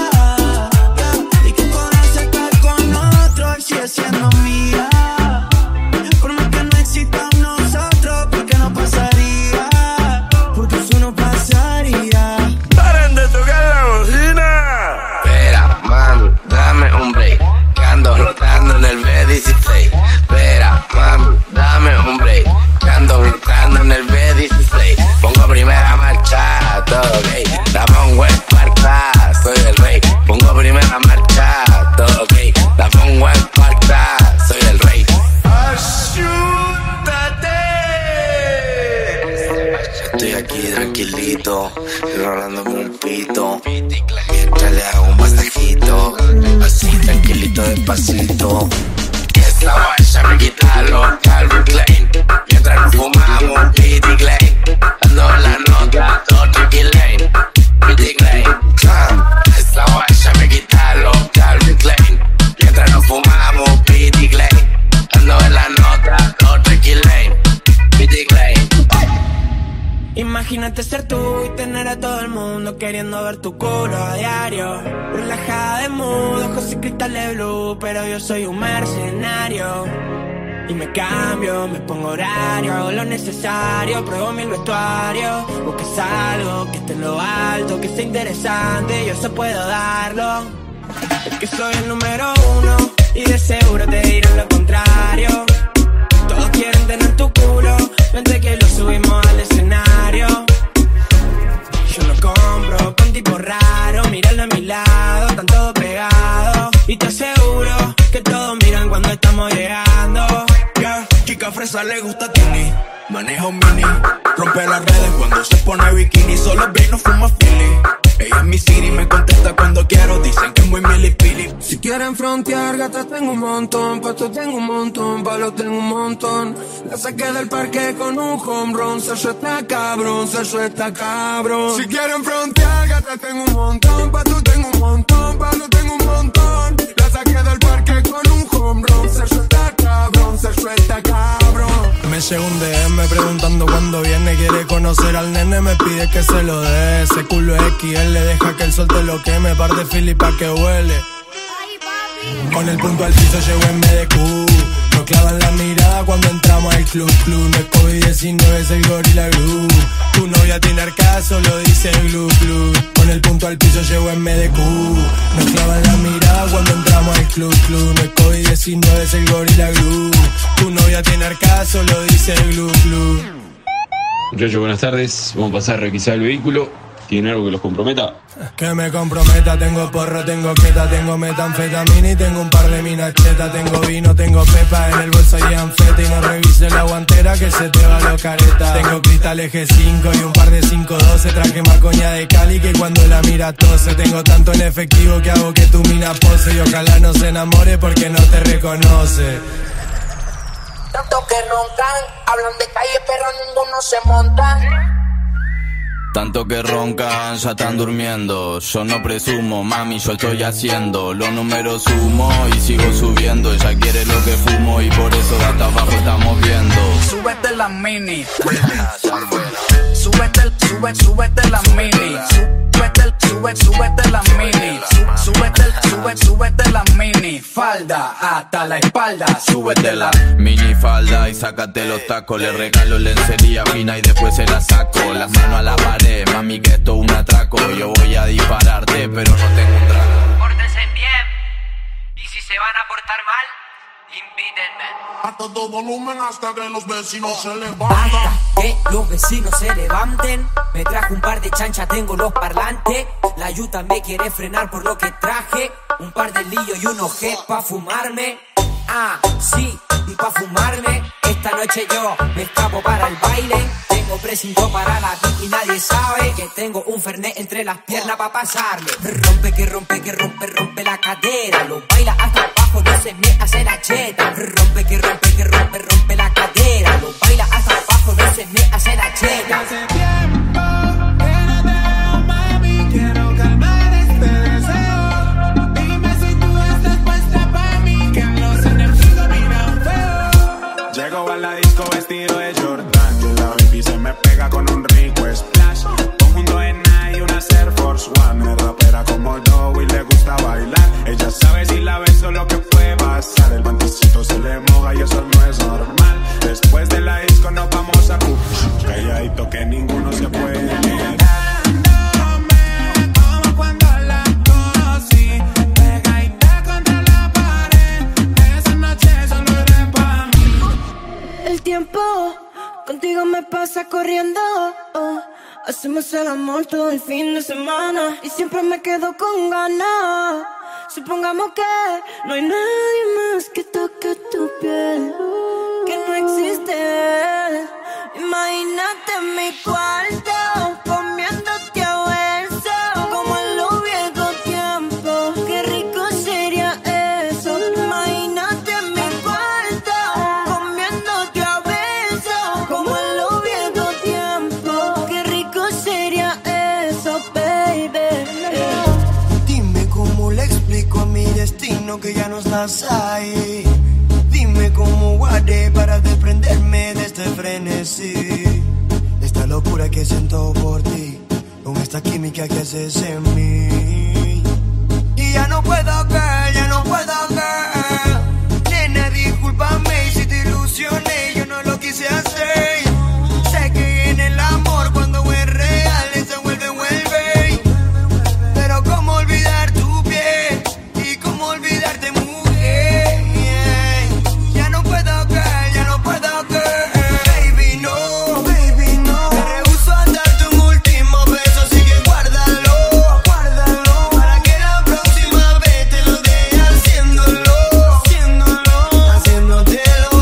J: Y que podrás estar con otros y sigues siendo mía. Por más que no exista un nosotros, porque no pasaría. Porque eso no pasaría.
G: ¡Paren de tocar la bocina!
Q: Espera, mami, dame un break. Que ando rotando en el B16. Espera, mami, dame un break. Que ando rotando en el B16. Pongo primera marcha, todo gay. Dame un buen marca, soy el rey. Pongo primera marcha, todo gay. Dame un buen marca, soy el rey. Estoy aquí tranquilito, rolándome un pito, mientras le hago un masajito, así tranquilito despacito. Y esta guacha me quita los Calvin Klein, mientras nos fumamos un Pity Klein, ando en la nota, todo tranquilane, Pity Klein. Esta guacha me quita los Calvin Klein, mientras nos fumamos un Pity Klein, ando en la nota, todo tranquilane, Pity Klein.
E: Imagínate ser tú y tener a todo el mundo queriendo ver tu culo a diario. Relajada de mood, ojos y cristales blue, pero yo soy un mercenario. Y me cambio, me pongo horario, hago lo necesario, pruebo mil vestuarios. Buscas algo que esté en lo alto, que sea interesante, yo eso puedo darlo. Es que soy el número uno y de seguro te dirán lo contrario. Todos quieren tener tu culo, vente que lo subimos al escenario. Yo no compro con tipo raro, míralo a mi lado, están todos pegados. Y te aseguro que todos miran cuando estamos llegando.
G: Yeah, chica fresa le gusta Tini, manejo mini, rompe las redes cuando se pone bikini. Solo vino, fuma Philly. Ella es mi city, me contesta cuando quiero, dicen que es muy milipili.
J: Si quieren frontear, gatas tengo un montón, patos tengo un montón, palos tengo un montón. La saqué del parque con un home run, Sergio está cabrón, Sergio está cabrón. Si quieren frontear, gatas tengo un montón, patos tengo un montón, palos tengo un montón. La saqué del parque con un home run, Sergio está cabrón, Sergio está cabrón.
R: Me llega un DM preguntando cuándo viene, quiere conocer al nene, me pide que se lo dé. Ese culo XL, deja que el sol te lo queme, par de Philly pa' que huele. Con el punto al piso llego en BDQ. Nos clavan la mirada cuando entramos al club. No es COVID-19, es el Gorilla Glue. Tu novia tiene arcada, solo dice Glue Glue. Con el punto al piso llego en BDQ. Nos clavan la mirada cuando entramos al club. No es COVID-19, es el Gorilla Glue. Tu novia tiene arcada, solo dice Glue Glue.
S: Muchachos, buenas tardes. Vamos a pasar a requisar el vehículo. ¿Tiene algo que los comprometa?
R: Que me comprometa, tengo porro, tengo queta, tengo metanfetamina y tengo un par de minas chetas. Tengo vino, tengo pepa, en el bolso hay anfeta y no revise la guantera que se te va los caretas. Tengo cristales G5 y un par de 512, traje macoña de Cali que cuando la mira tose. Tengo tanto en efectivo que hago que tu mina pose y ojalá no se enamore porque no te reconoce.
C: Tanto que roncan, hablan de calle pero ninguno se monta.
G: Tanto que roncan, ya están durmiendo. Yo no presumo, mami, yo estoy haciendo. Los números sumo y sigo subiendo. Ella quiere lo que fumo y por eso de hasta abajo estamos viendo.
T: Súbete la mini. Súbete la mini. Súbete la mini. Súbete la mini. Falda hasta la espalda.
G: Súbete la mini falda y sácate los tacos. Le regalo lencería fina y después se la saco. Las manos a la pared, mami, que esto es un atraco. Yo voy a dispararte, pero no tengo un trago.
U: Pórtense bien. Y si se van a portar mal, invítenme.
A: A todo volumen hasta que los vecinos se levanten.
V: Basta que los vecinos se levanten. Me traje un par de chanchas, tengo los parlantes. La yuta me quiere frenar por lo que traje. Un par de lillos y unos G pa' fumarme. Ah, sí, y pa' fumarme. Esta noche yo me escapo para el baile. Tengo precinto para la beat y nadie sabe que tengo un fernet entre las piernas pa' pasarle. Rompe que rompe que rompe, rompe la cadera. Lo baila hasta abajo, no se me hace la cheta. Rompe que rompe que rompe, rompe la cadera. Lo baila hasta abajo, no se me hace la cheta.
A: Hace tiempo que no te veo, mami. Quiero calmar este deseo. Dime si tú estás puesta pa' mí, que los enemigos miran feo. Llego a la disco vestido de Jordan, y la baby se me pega con un rico splash. Conjunto en Nike y una Air Force One. Es rapera como yo y le gusta bailar. Ella sabe si la beso lo que puede pasar. El panticito se le moja y eso no es normal. Después de la disco nos vamos a push. Calladito que ninguno se puede negar. Como cuando la conocí, pegadita contra la pared. Esa noche solo era pa' mí.
B: El tiempo contigo me pasa corriendo. Hacemos el amor todo el fin de semana y siempre me quedo con ganas. Supongamos que no hay nadie más que toque tu piel, que no existe. Imagínate en mi cuarto, comiéndote a besos, como en los viejos tiempos. Qué rico sería eso. Imagínate en mi cuarto, comiéndote a besos, como en los viejos tiempos. Qué rico sería eso, baby.
I: Dime cómo le explico a mi destino que ya no estás ahí. Dime cómo guardé para desprenderme de este frenesí. Esta locura que siento por ti, con esta química que haces en mí. Y ya no puedo caer, ya no puedo caer. Nena, discúlpame si te ilusioné, yo no lo quise hacer. Sé que en el amor cuando es real se vuelve. Pero cómo olvidar tu piel y cómo olvidarte, mujer. Ya no puedo caer, ya no puedo caer. Baby, no. Me rehuso a darte un último beso, así que guárdalo. Para que la próxima vez te lo dé haciéndolo. Haciéndotelo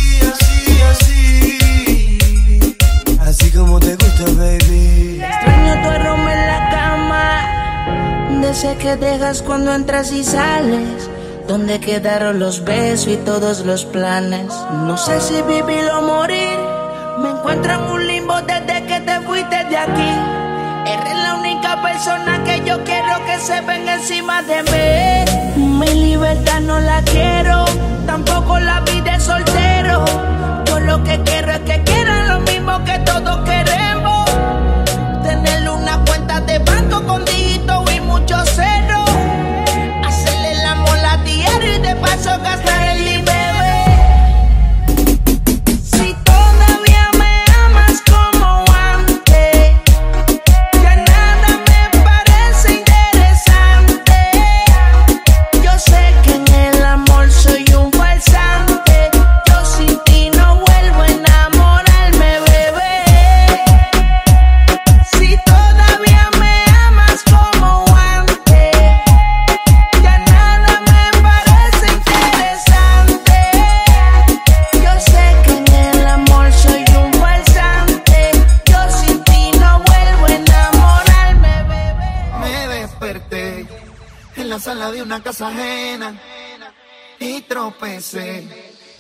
I: así como te gusta, baby.
B: Extraño tu aroma en la cama, de ese que dejas cuando entras y sales. ¿Dónde quedaron los besos y todos los planes? No sé si vivir o morir. Me encuentro en un limbo desde que te fuiste de aquí. Eres la única persona que yo quiero que se venga encima de mí. Mi libertad no la quiero, tampoco la vida de soltero. Yo lo que quiero es que quieran lo mismo que todos queremos. Tener una cuenta de banco con dígitos y muchos ceros. Hacerle el amor a diario y de paso gastar el bebé. Si todavía me amas como antes, ya nada me parece interesante. Yo sé que en el amor soy un falsante. Yo sin ti no vuelvo a enamorarme, bebé. Si todavía me amas como antes, ya nada me parece interesante. Yo sé que en el amor soy un falsante. Yo sin ti no vuelvo a enamorarme, bebé.
A: Me desperté en la sala de una casa ajena y tropecé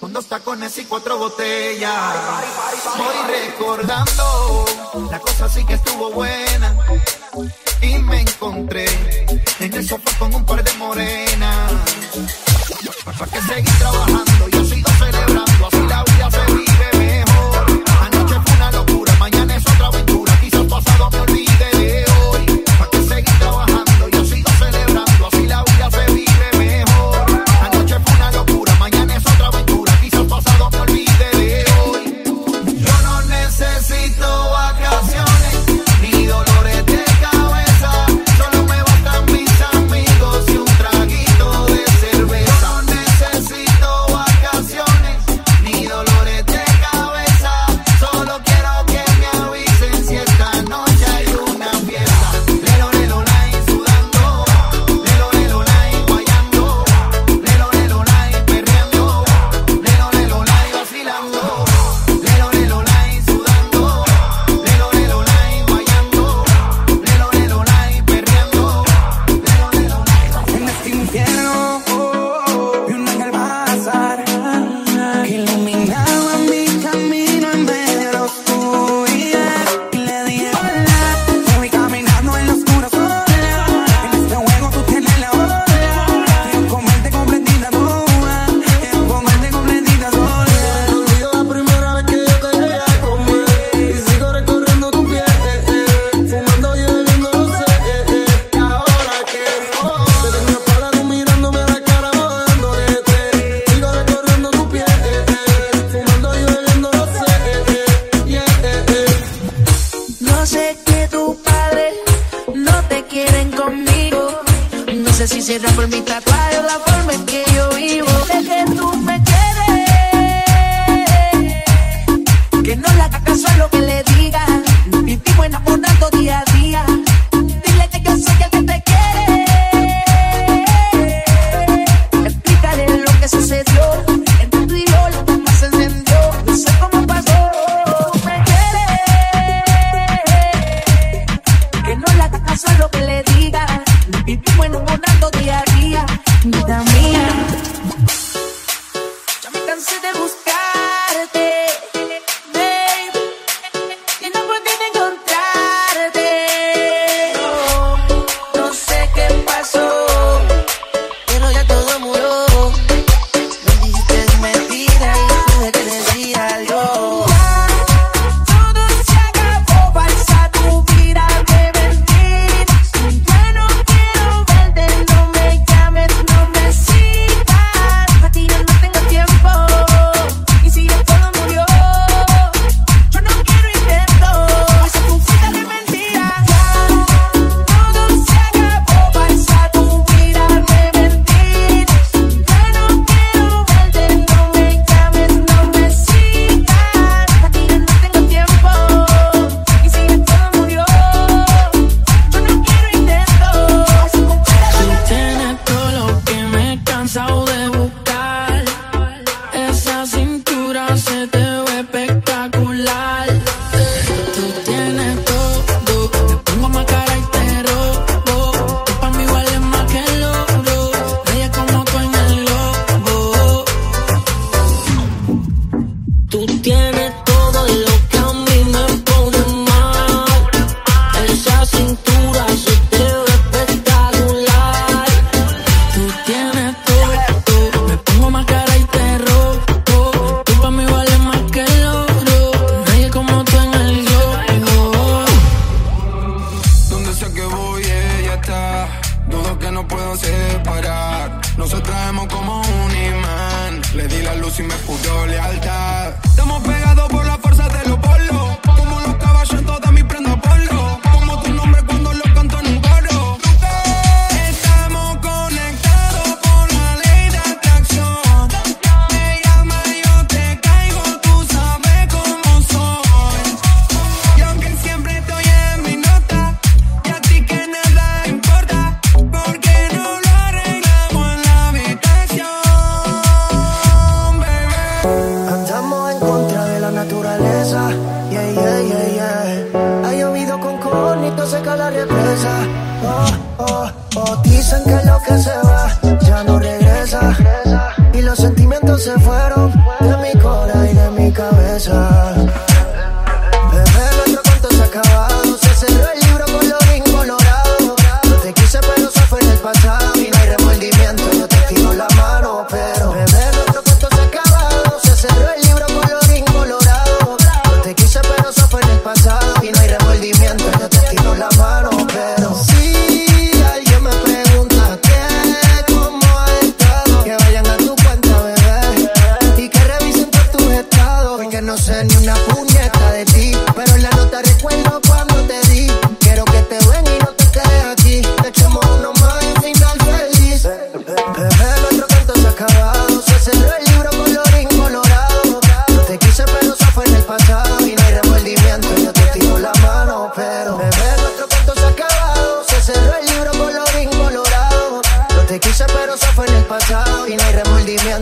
A: con 2 tacones y 4 botellas. Voy recordando, la cosa sí que estuvo buena. Y me encontré en el sofá con un par de morenas. ¿Para qué seguir trabajando? Yo sigo celebrando, así la vida se vive mejor. Anoche fue una locura, mañana es otra aventura. Quizás pasado me olvide de hoy. ¿Para qué seguir trabajando? Yo sigo celebrando, así la vida se vive mejor. Anoche fue una locura, mañana es otra aventura. Quizás pasado me olvide de hoy. Yo no necesito vacaciones ni dolores de cabeza. Solo me bastan mis amigos y un traguito de cerveza. No necesito vacaciones ni dolores de cabeza. Solo quiero que me avisen si esta noche hay una fiesta. Lelo, lelo, lai, sudando. Lelo, lelo, lai, guayando. Lelo, lelo, lai, perreando. Lelo, lelo, lai, vacilando. Lelo, lelo, lai, sudando. Lelo, lelo, lai, guayando. Lelo, lelo, lai, perreando. Lelo, lelo, lai.
E: En este infierno vi un ángel pasar que iluminaba mi camino en medio de la oscuridad. Y le dije hola, te voy caminando en la oscura sola. En este juego tú tienes la bola. Quiero comerte completita toda. Quiero comerte completita sola.
L: Olvido la primera vez que yo te llegué a comer. Y sigo recorriendo tu piel, fumando y bebiendo, no sé. Y ahora que no, te tengo parado mirándome a la cara, bajándote. Sigo recorriendo tu piel, fumando y bebiendo, no sé.
B: No sé que tus padres no te quieren conmigo. No sé si será por mi tatuaje o la forma en que yo vivo. Sé que tú me quieres, que no le hagas caso a lo que le digas. Vivimos enamorando día a día. Dile que yo soy el que te quiere. Explícale lo que sucedió. Entre tú y yo la llama se encendió. No sé cómo pasó. Me quiere, que no le hagas caso a lo que le diga. Vivimos enamorando día a día. Vida mía, ya me cansé de buscarte, babe, y no puedo encontrarte. No sé qué pasó, pero ya todo murió. Me dijiste mentira y tuve que decir yo. Todo se acabó, falsa tu vida de mentiras. Ya no quiero verte, no me llames, no me sigas. A ti yo no tengo tiempo, y si ya todo murió, yo no quiero intento. Falsa tu vida de mentiras. Todo se acabó, falsa tu vida de mentiras. Ya no quiero verte, no me llames, no me sigas. A ti yo no tengo tiempo, y si ya todo murió, yo no quiero intento.
E: Tú tienes todo lo que me he cansado de buscar. Esa cintura se te ve espectacular. Tú tienes todo, te pongo más cara y te robo. Tú pa' mí vales más que el oro. Ella como tú en el lobo. Tú tienes todo lo que a mí me pone mal. Esa cintura se te ve espectacular. Tú tienes todo, me pongo más cara y te robo. Tú pa' mí vales más que el oro. Nadie como tú en el yoyo.
R: Donde sé que voy, ella está. Dudo que no puedo separar. Nos atraemos como un imán. Le di la luz y me puso lealtad. Estamos pegados por la fuerza de los polos. Como los caballos en toda mi prenda polo. Como tu nombre cuando lo canto en un coro. Estamos conectados por la ley de atracción. Me llama, yo te caigo, tú sabes cómo soy. Y aunque siempre estoy en mi nota, y a ti que nada importa, porque no lo arreglamos en la habitación, baby.
L: Andamos en contra de la naturaleza, yeah, yeah, yeah, yeah. Ha llovido con conito, seca la represa. Dicen que lo que se va ya no regresa, y los sentimientos se fueron.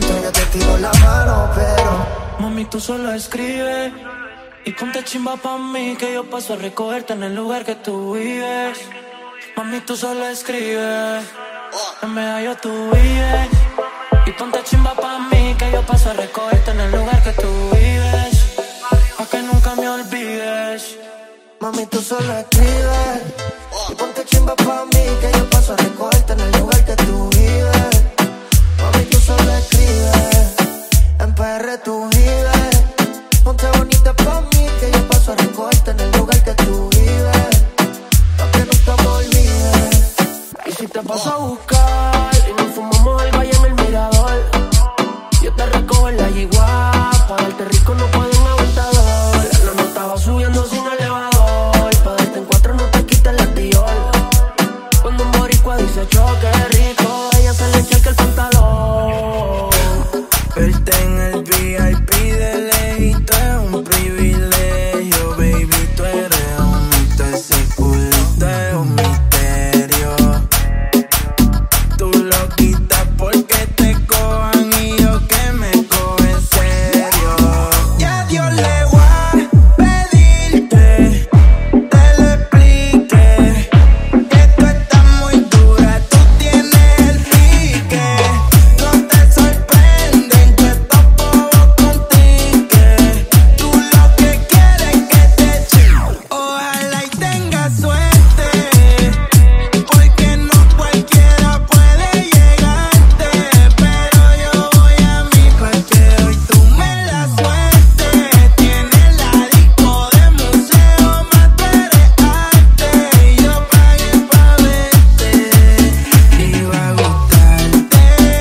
J: momento yo te tiro la mano, pero
E: mami, tú solo escribes y ponte chimba pa' mí, que yo paso a recogerte en el lugar que tú vives. Mami, tú solo escribes, en medio tú vives. Y ponte chimba pa' mí, que yo paso a recogerte en el lugar que tú vives, pa' que nunca me olvides.
J: mami, tú solo escribes y ponte chimba pa' mí, que yo paso a recogerte en el lugar que tú vives. Mami, tú solo escribes, en PR tú vives. Ponte bonita pa' mí, que yo paso a recogerte en el lugar que tú vives, pa' que nunca me olvides.
E: Y si te paso a buscar y nos fumamos el valle en el mirador, yo te recojo en la yigua, pa' darte rico no puedo un aguantador. La nota va subiendo sin elevador, pa' darte en cuatro no te quites la Dior. Cuando un boricua dice choque rico, ella se le echa el pantalón.
J: Verte en el VIP de lejito es un privilegio, baby, tú eres un mito, ese culito es un misterio. Tú lo quitas porque te cojan y yo que me cojo en serio. Y a Dios le voy a pedirte, te lo explique, que tú estás muy dura, tú tienes el pique. No te sorprenden que estos bobos contigo, tú lo que quieres es que te echen. Ojalá y tengas suerte, porque no cualquiera puede llegarte, pero yo voy a mi parte, hoy tú me la suerte. Tienes la disco de museo, más tú eres arte, y yo pagué pa' verte, y va a gustarte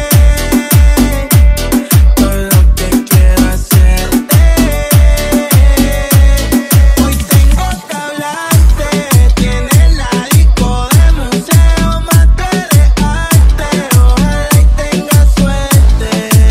J: todo lo que quiero hacerte. Hoy tengo que hablarte, tienes la disco de museo, más tú eres arte, ojalá y tengas suerte.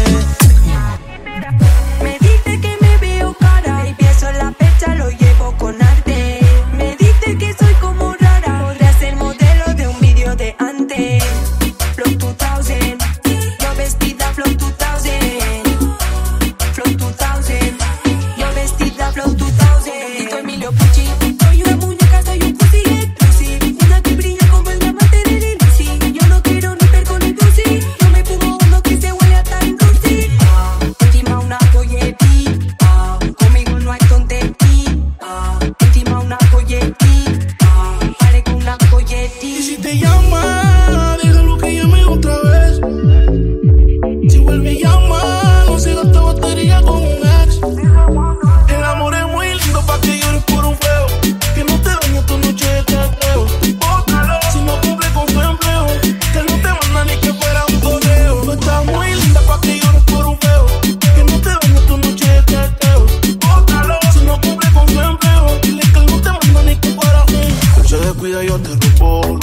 C: Me dice que me veo cara, y pienso la fecha, lo llevo con arte. Me dice que soy como rara, podría ser modelo de un vídeo de antes. Flow 2000, yo vestida Flow 2000. Flow 2000, yo vestida Flow 2000. Bendito Emilio Pucci, soy una muñeca, soy un pussy, Lucy, una que brilla como el diamante de Lil Lucy. Yo no quiero ni ver con el pussy, yo me fumo uno que se huele a tan dulce. Encima una joyetti, conmigo no hay tontería. Encima una joyetti, parezco una joyetti.
L: Y si te llama, déjalo que llame otra vez. Si vuelve y llama, no se gasta batería con un ex. El amor es muy lindo pa' que llores por un feo, que no te dañe tu noche de teteo. Bótalo, si no cumple con su empleo, que no te manda ni que fuera un correo. Tú estás muy linda pa' que llores por un feo, que no te dañe tu noche de teteo. Bótalo, si no cumple con su empleo, dile que él no te manda ni que fuera un. Él se descuida, yo te robo.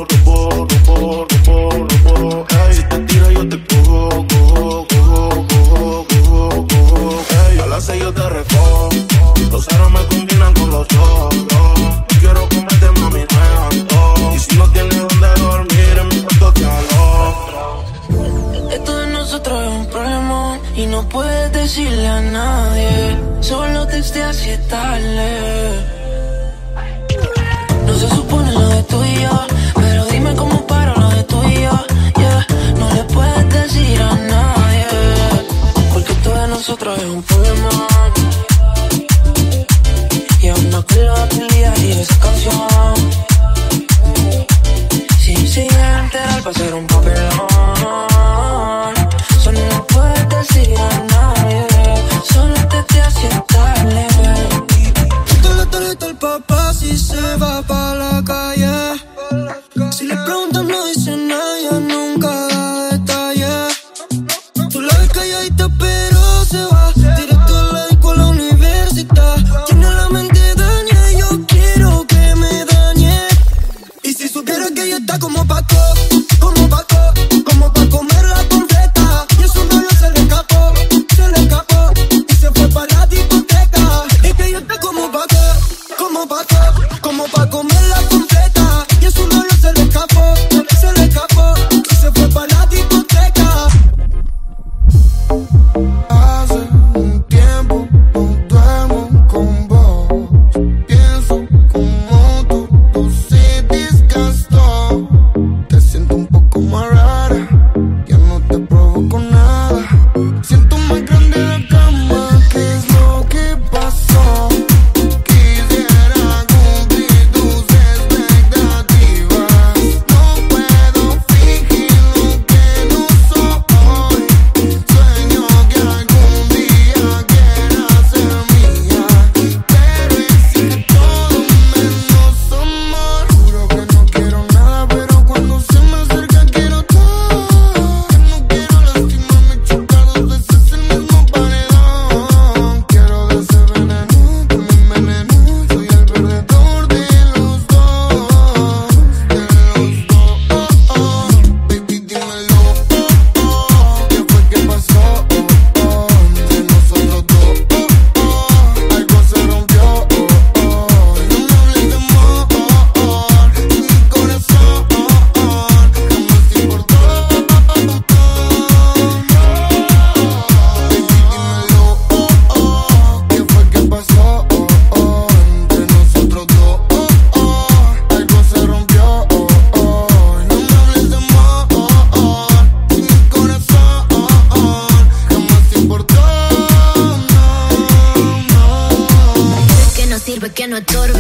L: Ey, si te tira, yo te cojo. Ey, a las 6 yo te recojo. Los ceros me combinan con los ojos. Quiero comerte, mami, no es antojo. Y si no tienes donde dormir, en mi cuarto te alojo.
E: Esto de nosotros es un problema y no puedes decirle a nadie, solo texteas si es tarde. No se supone lo de tú y yo, pero dime cómo paro lo de tú y yo, yeah. No le puedes decir a nadie, porque esto de nosotros es un problema. Y aún no creo a tu día y esa canción, si se llega a enterar va a ser un papelón. Solo no puedes decir a nadie, solo te aceptarle.
J: Quita la tarjeta al papá si se va pa' la calle. Si le preguntan no dice nada, ella nunca da detalles. Tú la ves calladita pero se va directo a la
B: no estorbe.